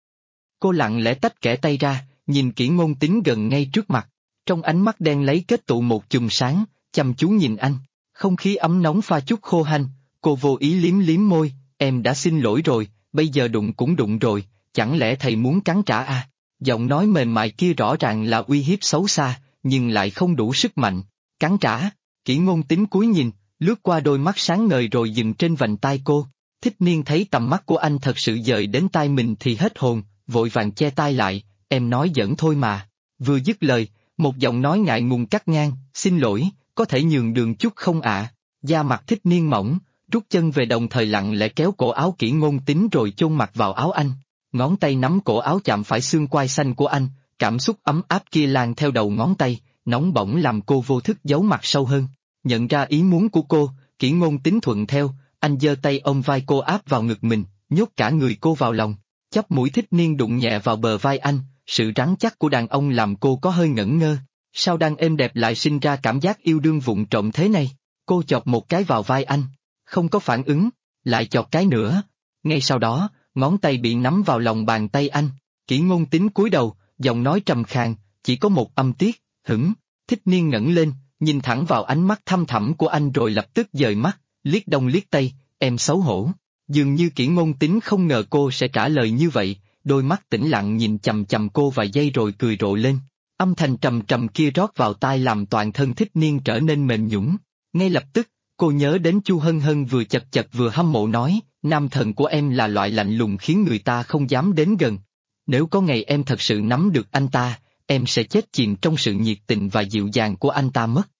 Cô lặng lẽ tách kẽ tay ra, nhìn Kỷ Ngôn Tính gần ngay trước mặt, trong ánh mắt đen lấy kết tụ một chùm sáng, chăm chú nhìn anh, không khí ấm nóng pha chút khô hanh, cô vô ý liếm liếm môi, em đã xin lỗi rồi, bây giờ đụng cũng đụng rồi, chẳng lẽ thầy muốn cắn trả à? Giọng nói mềm mại kia rõ ràng là uy hiếp xấu xa, nhưng lại không đủ sức mạnh. Cắn trả, Kỷ Ngôn Tính cúi nhìn, lướt qua đôi mắt sáng ngời rồi dừng trên vành tai cô. Thích Niên thấy tầm mắt của anh thật sự dời đến tai mình thì hết hồn, vội vàng che tai lại, em nói giỡn thôi mà. Vừa dứt lời, một giọng nói ngại ngùng cắt ngang, xin lỗi, có thể nhường đường chút không ạ? Da mặt Thích Niên mỏng, rút chân về đồng thời lặng lẽ kéo cổ áo Kỷ Ngôn Tính rồi chôn mặt vào áo anh. Ngón tay nắm cổ áo chạm phải xương quai xanh của anh, cảm xúc ấm áp kia lan theo đầu ngón tay, nóng bỏng làm cô vô thức giấu mặt sâu hơn. Nhận ra ý muốn của cô, Kỷ Ngôn Tính thuận theo, anh giơ tay ôm vai cô áp vào ngực mình, nhốt cả người cô vào lòng. Chóp mũi Thích Niên đụng nhẹ vào bờ vai anh, sự rắn chắc của đàn ông làm cô có hơi ngẩn ngơ. Sao đang êm đẹp lại sinh ra cảm giác yêu đương vụng trộm thế này? Cô chọc một cái vào vai anh, không có phản ứng, lại chọc cái nữa. Ngay sau đó, ngón tay bị nắm vào lòng bàn tay anh. Kỷ Ngôn Tính cúi đầu, giọng nói trầm khàn, chỉ có một âm tiết, hửng. Thích Niên ngẩng lên, nhìn thẳng vào ánh mắt thăm thẳm của anh rồi lập tức dời mắt, liếc đông liếc tây, em xấu hổ. Dường như Kỷ Ngôn Tính không ngờ cô sẽ trả lời như vậy, đôi mắt tĩnh lặng nhìn chằm chằm cô vài giây rồi cười rộ lên. Âm thanh trầm trầm kia rót vào tai làm toàn thân Thích Niên trở nên mềm nhũn. Ngay lập tức, cô nhớ đến Chu Hân Hân vừa chật chật vừa hâm mộ nói, nam thần của em là loại lạnh lùng khiến người ta không dám đến gần. Nếu có ngày em thật sự nắm được anh ta, em sẽ chết chìm trong sự nhiệt tình và dịu dàng của anh ta mất.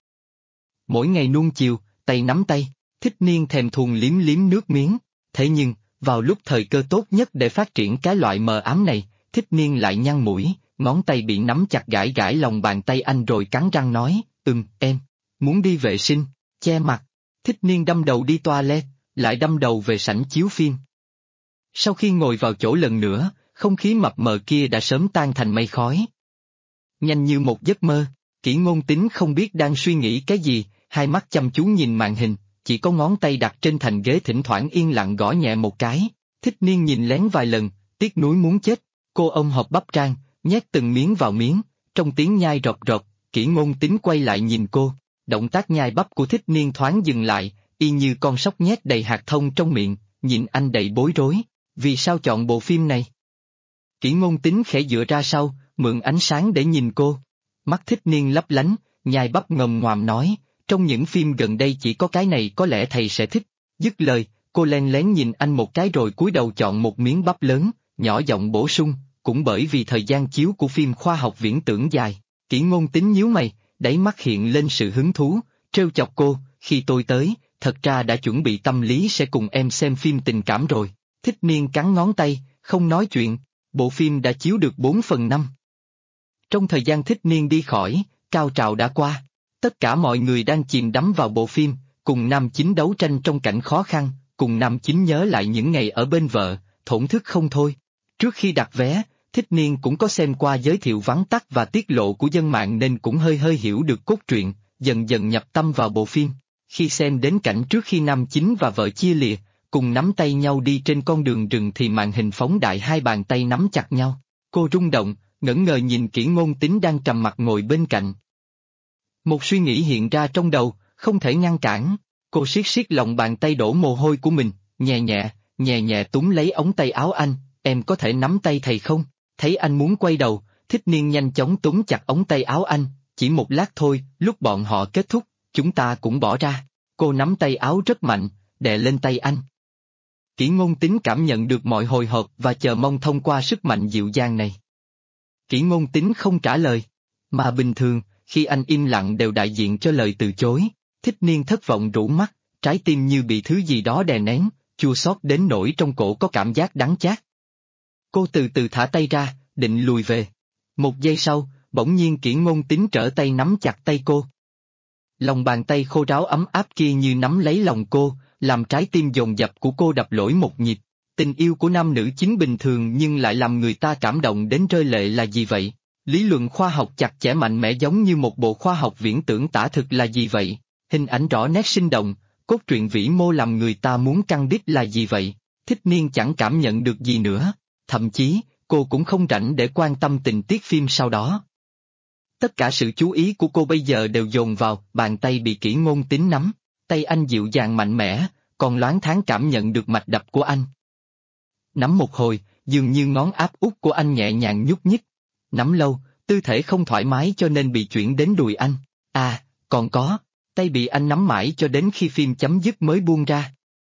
Mỗi ngày nuông chiều, tay nắm tay, Thích Niên thèm thuồng liếm liếm nước miếng. Thế nhưng, vào lúc thời cơ tốt nhất để phát triển cái loại mờ ám này, Thích Niên lại nhăn mũi, ngón tay bị nắm chặt gãi gãi lòng bàn tay anh rồi cắn răng nói, em, muốn đi vệ sinh, che mặt. Thích Niên đâm đầu đi toilet, lại đâm đầu về sảnh chiếu phim. Sau khi ngồi vào chỗ lần nữa, không khí mập mờ kia đã sớm tan thành mây khói. Nhanh như một giấc mơ, Kỷ Ngôn Tính không biết đang suy nghĩ cái gì, hai mắt chăm chú nhìn màn hình, chỉ có ngón tay đặt trên thành ghế thỉnh thoảng yên lặng gõ nhẹ một cái. Thích Niên nhìn lén vài lần, tiếc nuối muốn chết, cô ôm hộp bắp rang, nhét từng miếng vào miếng, trong tiếng nhai rọt rọt, Kỷ Ngôn Tính quay lại nhìn cô, động tác nhai bắp của Thích Niên thoáng dừng lại, y như con sóc nhét đầy hạt thông trong miệng, nhìn anh đầy bối rối, vì sao chọn bộ phim này? Kỷ Ngôn Tính khẽ dựa ra sau, mượn ánh sáng để nhìn cô. Mắt Thích Niên lấp lánh, nhai bắp ngồm ngoàm nói, trong những phim gần đây chỉ có cái này có lẽ thầy sẽ thích. Dứt lời, cô len lén nhìn anh một cái rồi cúi đầu chọn một miếng bắp lớn, nhỏ giọng bổ sung, cũng bởi vì thời gian chiếu của phim khoa học viễn tưởng dài. Kỷ Ngôn Tính nhíu mày, đáy mắt hiện lên sự hứng thú, trêu chọc cô, khi tôi tới, thật ra đã chuẩn bị tâm lý sẽ cùng em xem phim tình cảm rồi. Thích Niên cắn ngón tay, không nói chuyện, bộ phim đã chiếu được 4/5. Trong thời gian Thích Niên đi khỏi, cao trào đã qua. Tất cả mọi người đang chìm đắm vào bộ phim, cùng nam chính đấu tranh trong cảnh khó khăn, cùng nam chính nhớ lại những ngày ở bên vợ, thổn thức không thôi. Trước khi đặt vé, Thích Niên cũng có xem qua giới thiệu vắn tắt và tiết lộ của dân mạng nên cũng hơi hơi hiểu được cốt truyện, dần dần nhập tâm vào bộ phim. Khi xem đến cảnh trước khi nam chính và vợ chia lìa, cùng nắm tay nhau đi trên con đường rừng thì màn hình phóng đại hai bàn tay nắm chặt nhau. Cô rung động, ngẩn ngơ nhìn Kỷ Ngôn Tín đang trầm mặc ngồi bên cạnh. Một suy nghĩ hiện ra trong đầu, không thể ngăn cản. Cô siết siết lòng bàn tay đổ mồ hôi của mình, nhẹ nhẹ túm lấy ống tay áo anh, em có thể nắm tay thầy không? Thấy anh muốn quay đầu, Thích Niên nhanh chóng túm chặt ống tay áo anh, chỉ một lát thôi, lúc bọn họ kết thúc, chúng ta cũng bỏ ra. Cô nắm tay áo rất mạnh, đè lên tay anh. Kỷ Ngôn Tín cảm nhận được mọi hồi hộp và chờ mong thông qua sức mạnh dịu dàng này. Kỷ Ngôn Tín không trả lời, mà bình thường, khi anh im lặng đều đại diện cho lời từ chối. Thích Niên thất vọng rũ mắt, trái tim như bị thứ gì đó đè nén, chua xót đến nỗi trong cổ có cảm giác đắng chát. Cô từ từ thả tay ra, định lùi về. Một giây sau, bỗng nhiên Kỷ Ngôn Tín trở tay nắm chặt tay cô. Lòng bàn tay khô ráo ấm áp kia như nắm lấy lòng cô, làm trái tim dồn dập của cô đập lỗi một nhịp. Tình yêu của nam nữ chính bình thường nhưng lại làm người ta cảm động đến rơi lệ là gì vậy? Lý luận khoa học chặt chẽ mạnh mẽ giống như một bộ khoa học viễn tưởng tả thực là gì vậy? Hình ảnh rõ nét sinh động, cốt truyện vĩ mô làm người ta muốn căng đít là gì vậy? Thích Niên chẳng cảm nhận được gì nữa, thậm chí, cô cũng không rảnh để quan tâm tình tiết phim sau đó. Tất cả sự chú ý của cô bây giờ đều dồn vào bàn tay bị Kỷ Ngôn Tín nắm, tay anh dịu dàng mạnh mẽ, còn loáng thoáng cảm nhận được mạch đập của anh. Nắm một hồi, dường như ngón áp út của anh nhẹ nhàng nhúc nhích. Nắm lâu, tư thể không thoải mái cho nên bị chuyển đến đùi anh. À, còn có, tay bị anh nắm mãi cho đến khi phim chấm dứt mới buông ra.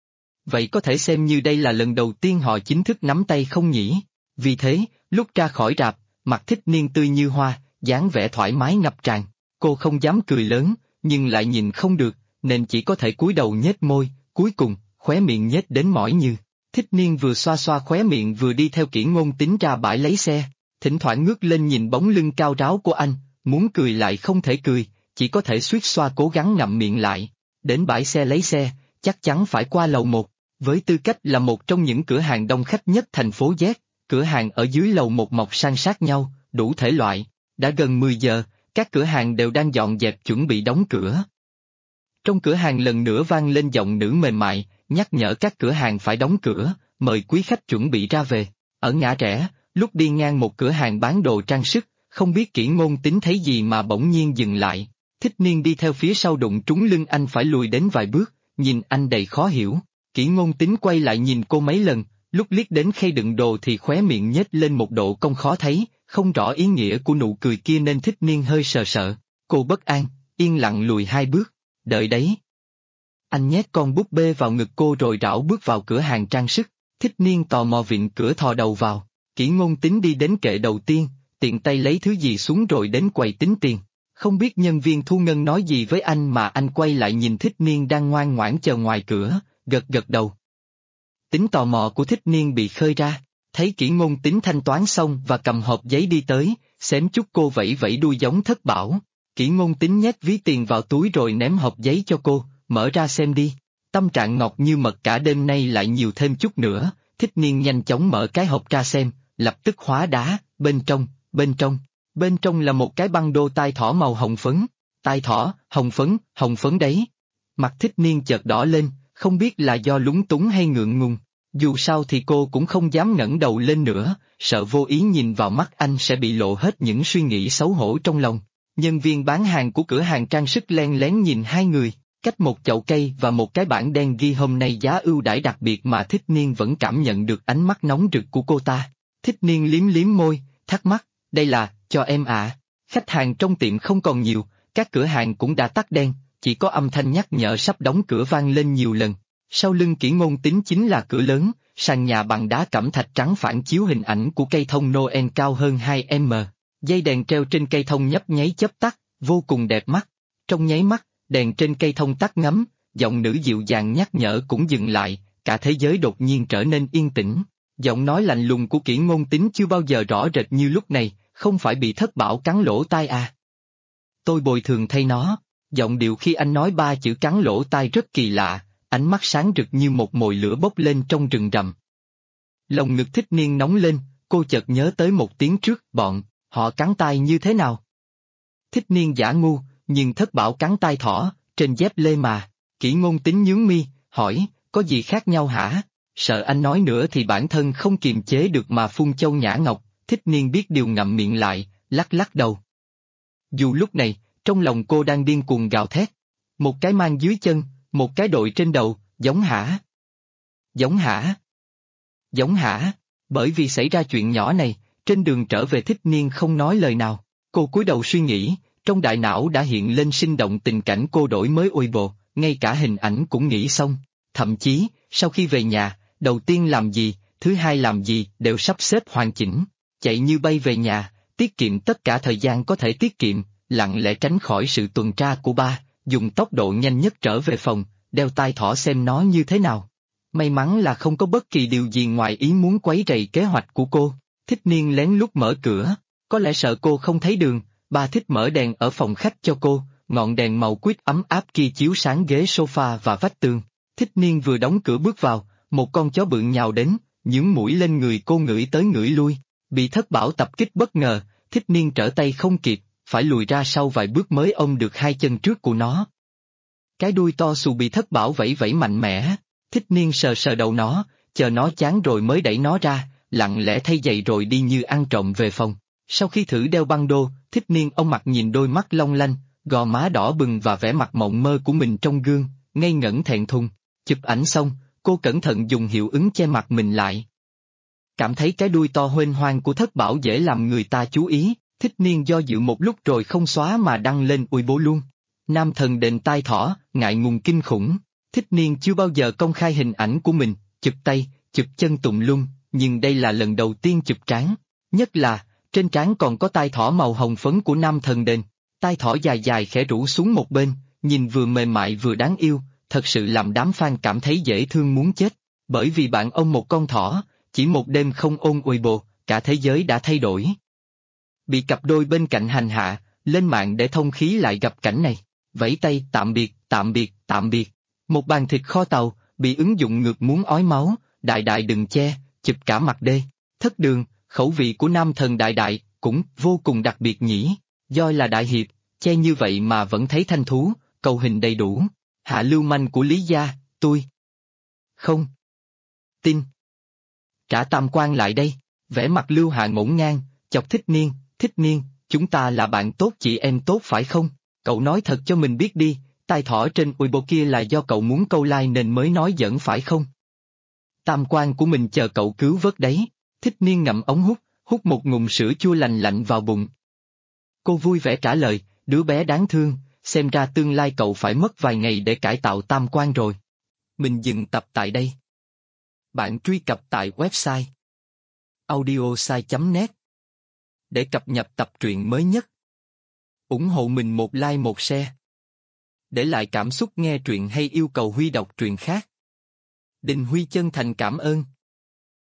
Vậy có thể xem như đây là lần đầu tiên họ chính thức nắm tay không nhỉ? Vì thế, lúc ra khỏi rạp, mặt Thích Niên tươi như hoa, dáng vẻ thoải mái ngập tràn. Cô không dám cười lớn, nhưng lại nhìn không được, nên chỉ có thể cúi đầu nhếch môi, cuối cùng, khóe miệng nhếch đến mỏi như. Thích Niên vừa xoa xoa khóe miệng vừa đi theo Kỷ Ngôn Tín ra bãi lấy xe, thỉnh thoảng ngước lên nhìn bóng lưng cao ráo của anh, muốn cười lại không thể cười, chỉ có thể suýt xoa cố gắng ngậm miệng lại. Đến bãi xe lấy xe, chắc chắn phải qua lầu 1, với tư cách là một trong những cửa hàng đông khách nhất thành phố Z, cửa hàng ở dưới lầu 1 mọc san sát nhau, đủ thể loại. Đã gần 10 giờ, các cửa hàng đều đang dọn dẹp chuẩn bị đóng cửa. Trong cửa hàng lần nữa vang lên giọng nữ mềm mại, nhắc nhở các cửa hàng phải đóng cửa, mời quý khách chuẩn bị ra về. Ở ngã rẽ, lúc đi ngang một cửa hàng bán đồ trang sức, không biết Kỷ Ngôn Tín thấy gì mà bỗng nhiên dừng lại. Thích Niên đi theo phía sau đụng trúng lưng anh phải lùi đến vài bước, nhìn anh đầy khó hiểu. Kỷ Ngôn Tín quay lại nhìn cô mấy lần, lúc liếc đến khay đựng đồ thì khóe miệng nhếch lên một độ cong khó thấy, không rõ ý nghĩa của nụ cười kia nên Thích Niên hơi sợ sợ. Cô bất an, yên lặng lùi 2 bước, đợi đấy. Anh nhét con búp bê vào ngực cô rồi rảo bước vào cửa hàng trang sức. Thích Niên tò mò vịn cửa thò đầu vào. Kỷ Ngôn Tín đi đến kệ đầu tiên, tiện tay lấy thứ gì xuống rồi đến quầy tính tiền. Không biết nhân viên thu ngân nói gì với anh mà anh quay lại nhìn Thích Niên đang ngoan ngoãn chờ ngoài cửa, gật gật đầu. Tính tò mò của Thích Niên bị khơi ra, thấy Kỷ Ngôn Tín thanh toán xong và cầm hộp giấy đi tới, xém chút cô vẫy vẫy đuôi giống thất bảo. Kỷ Ngôn Tín nhét ví tiền vào túi rồi ném hộp giấy cho cô, mở ra xem đi. Tâm trạng ngọt như mật cả đêm nay lại nhiều thêm chút nữa. Thích Niên nhanh chóng mở cái hộp ra xem, lập tức hóa đá, bên trong là một cái băng đô tai thỏ màu hồng phấn. Tai thỏ, hồng phấn đấy. Mặt Thích Niên chợt đỏ lên, không biết là do lúng túng hay ngượng ngùng. Dù sao thì cô cũng không dám ngẩng đầu lên nữa, sợ vô ý nhìn vào mắt anh sẽ bị lộ hết những suy nghĩ xấu hổ trong lòng. Nhân viên bán hàng của cửa hàng trang sức len lén nhìn hai người, cách một chậu cây và một cái bảng đen ghi hôm nay giá ưu đãi đặc biệt mà Thích Niên vẫn cảm nhận được ánh mắt nóng rực của cô ta. Thích Niên liếm liếm môi, thắc mắc, đây là, cho em à? Khách hàng trong tiệm không còn nhiều, các cửa hàng cũng đã tắt đèn, chỉ có âm thanh nhắc nhở sắp đóng cửa vang lên nhiều lần. Sau lưng Kỷ Ngôn Tín chính là cửa lớn, sàn nhà bằng đá cẩm thạch trắng phản chiếu hình ảnh của cây thông Noel cao hơn 2m. Dây đèn treo trên cây thông nhấp nháy chớp tắt, vô cùng đẹp mắt. Trong nháy mắt, đèn trên cây thông tắt ngấm, giọng nữ dịu dàng nhắc nhở cũng dừng lại, cả thế giới đột nhiên trở nên yên tĩnh. Giọng nói lạnh lùng của Kỷ Ngôn Tín chưa bao giờ rõ rệt như lúc này, không phải bị Thất Bảo cắn lỗ tai à. Tôi bồi thường thay nó. Giọng điệu khi anh nói ba chữ cắn lỗ tai rất kỳ lạ, ánh mắt sáng rực như một mồi lửa bốc lên trong rừng rậm. Lòng ngực Thích Niên nóng lên, cô chợt nhớ tới một tiếng trước, họ cắn tai như thế nào? Thích Niên giả ngu, nhưng Thất Bảo cắn tai thỏ, trên dép lê mà. Kỷ Ngôn Tín nhướng mi, hỏi, có gì khác nhau hả? Sợ anh nói nữa thì bản thân không kiềm chế được mà phun châu nhã ngọc. Thích Niên biết điều ngậm miệng lại, lắc lắc đầu. Dù lúc này, trong lòng cô đang điên cuồng gào thét. Một cái mang dưới chân, một cái đội trên đầu, giống hả? Giống hả? Giống hả? Bởi vì xảy ra chuyện nhỏ này, trên đường trở về Thích Niên không nói lời nào. Cô cúi đầu suy nghĩ, trong đại não đã hiện lên sinh động tình cảnh cô đổi mới Weibo, ngay cả hình ảnh cũng nghĩ xong. Thậm chí, sau khi về nhà, đầu tiên làm gì, thứ hai làm gì đều sắp xếp hoàn chỉnh. Chạy như bay về nhà, tiết kiệm tất cả thời gian có thể tiết kiệm, lặng lẽ tránh khỏi sự tuần tra của ba, dùng tốc độ nhanh nhất trở về phòng, đeo tai thỏ xem nó như thế nào. May mắn là không có bất kỳ điều gì ngoài ý muốn quấy rầy kế hoạch của cô. Thích Niên lén lút mở cửa, có lẽ sợ cô không thấy đường, ba thích mở đèn ở phòng khách cho cô, ngọn đèn màu quýt ấm áp kia chiếu sáng ghế sofa và vách tường. Thích Niên vừa đóng cửa bước vào, một con chó bự nhào đến, nhướng mũi lên người cô ngửi tới ngửi lui, bị Thất Bảo tập kích bất ngờ, Thích Niên trở tay không kịp, phải lùi ra sau vài bước mới ôm được hai chân trước của nó. Cái đuôi to xù bị Thất Bảo vẫy vẫy mạnh mẽ, Thích Niên sờ sờ đầu nó, chờ nó chán rồi mới đẩy nó ra, lặng lẽ thay giày rồi đi như ăn trộm về phòng. Sau khi thử đeo băng đô, Thích Niên ông mặt nhìn đôi mắt long lanh, gò má đỏ bừng và vẻ mặt mộng mơ của mình trong gương, ngây ngẩn thẹn thùng. Chụp ảnh xong, cô cẩn thận dùng hiệu ứng che mặt mình lại. Cảm thấy cái đuôi to huênh hoang của Thất Bảo dễ làm người ta chú ý, Thích Niên do dự một lúc rồi không xóa mà đăng lên Weibo luôn. Nam thần đền tai thỏ, ngại ngùng kinh khủng. Thích Niên chưa bao giờ công khai hình ảnh của mình, chụp tay, chụp chân tùm lum, nhưng đây là lần đầu tiên chụp trán. Nhất là, trên trán còn có tai thỏ màu hồng phấn của nam thần đền. Tai thỏ dài dài khẽ rũ xuống một bên, nhìn vừa mềm mại vừa đáng yêu, thật sự làm đám fan cảm thấy dễ thương muốn chết. Bởi vì bạn ông một con thỏ, chỉ một đêm không ôn Weibo, cả thế giới đã thay đổi. Bị cặp đôi bên cạnh hành hạ, lên mạng để thông khí lại gặp cảnh này. Vẫy tay tạm biệt, tạm biệt, tạm biệt. Một bàn thịt kho tàu, bị ứng dụng ngược muốn ói máu, đại đại đừng che, chụp cả mặt đê. Thất Đường, khẩu vị của nam thần đại đại, cũng vô cùng đặc biệt nhỉ. Doi là đại hiệp, che như vậy mà vẫn thấy thanh thú, cầu hình đầy đủ. Hạ lưu manh của Lý gia, tôi không tin. Trả tam quan lại đây, vẻ mặt Lưu Hạ ngổn ngang, chọc Thích Niên, chúng ta là bạn tốt chị em tốt phải không? Cậu nói thật cho mình biết đi, tai thỏ trên Weibo kia là do cậu muốn câu like nên mới nói giỡn phải không? Tam quan của mình chờ cậu cứu vớt đấy. Thích Niên ngậm ống hút, hút một ngụm sữa chua lành lạnh vào bụng. Cô vui vẻ trả lời, đứa bé đáng thương, xem ra tương lai cậu phải mất vài ngày để cải tạo tam quan rồi. Mình dừng tập tại đây. Bạn truy cập tại website audiosai.net để cập nhật tập truyện mới nhất. Ủng hộ mình một like một share. Để lại cảm xúc nghe truyện hay yêu cầu Huy đọc truyện khác. Đình Huy chân thành cảm ơn.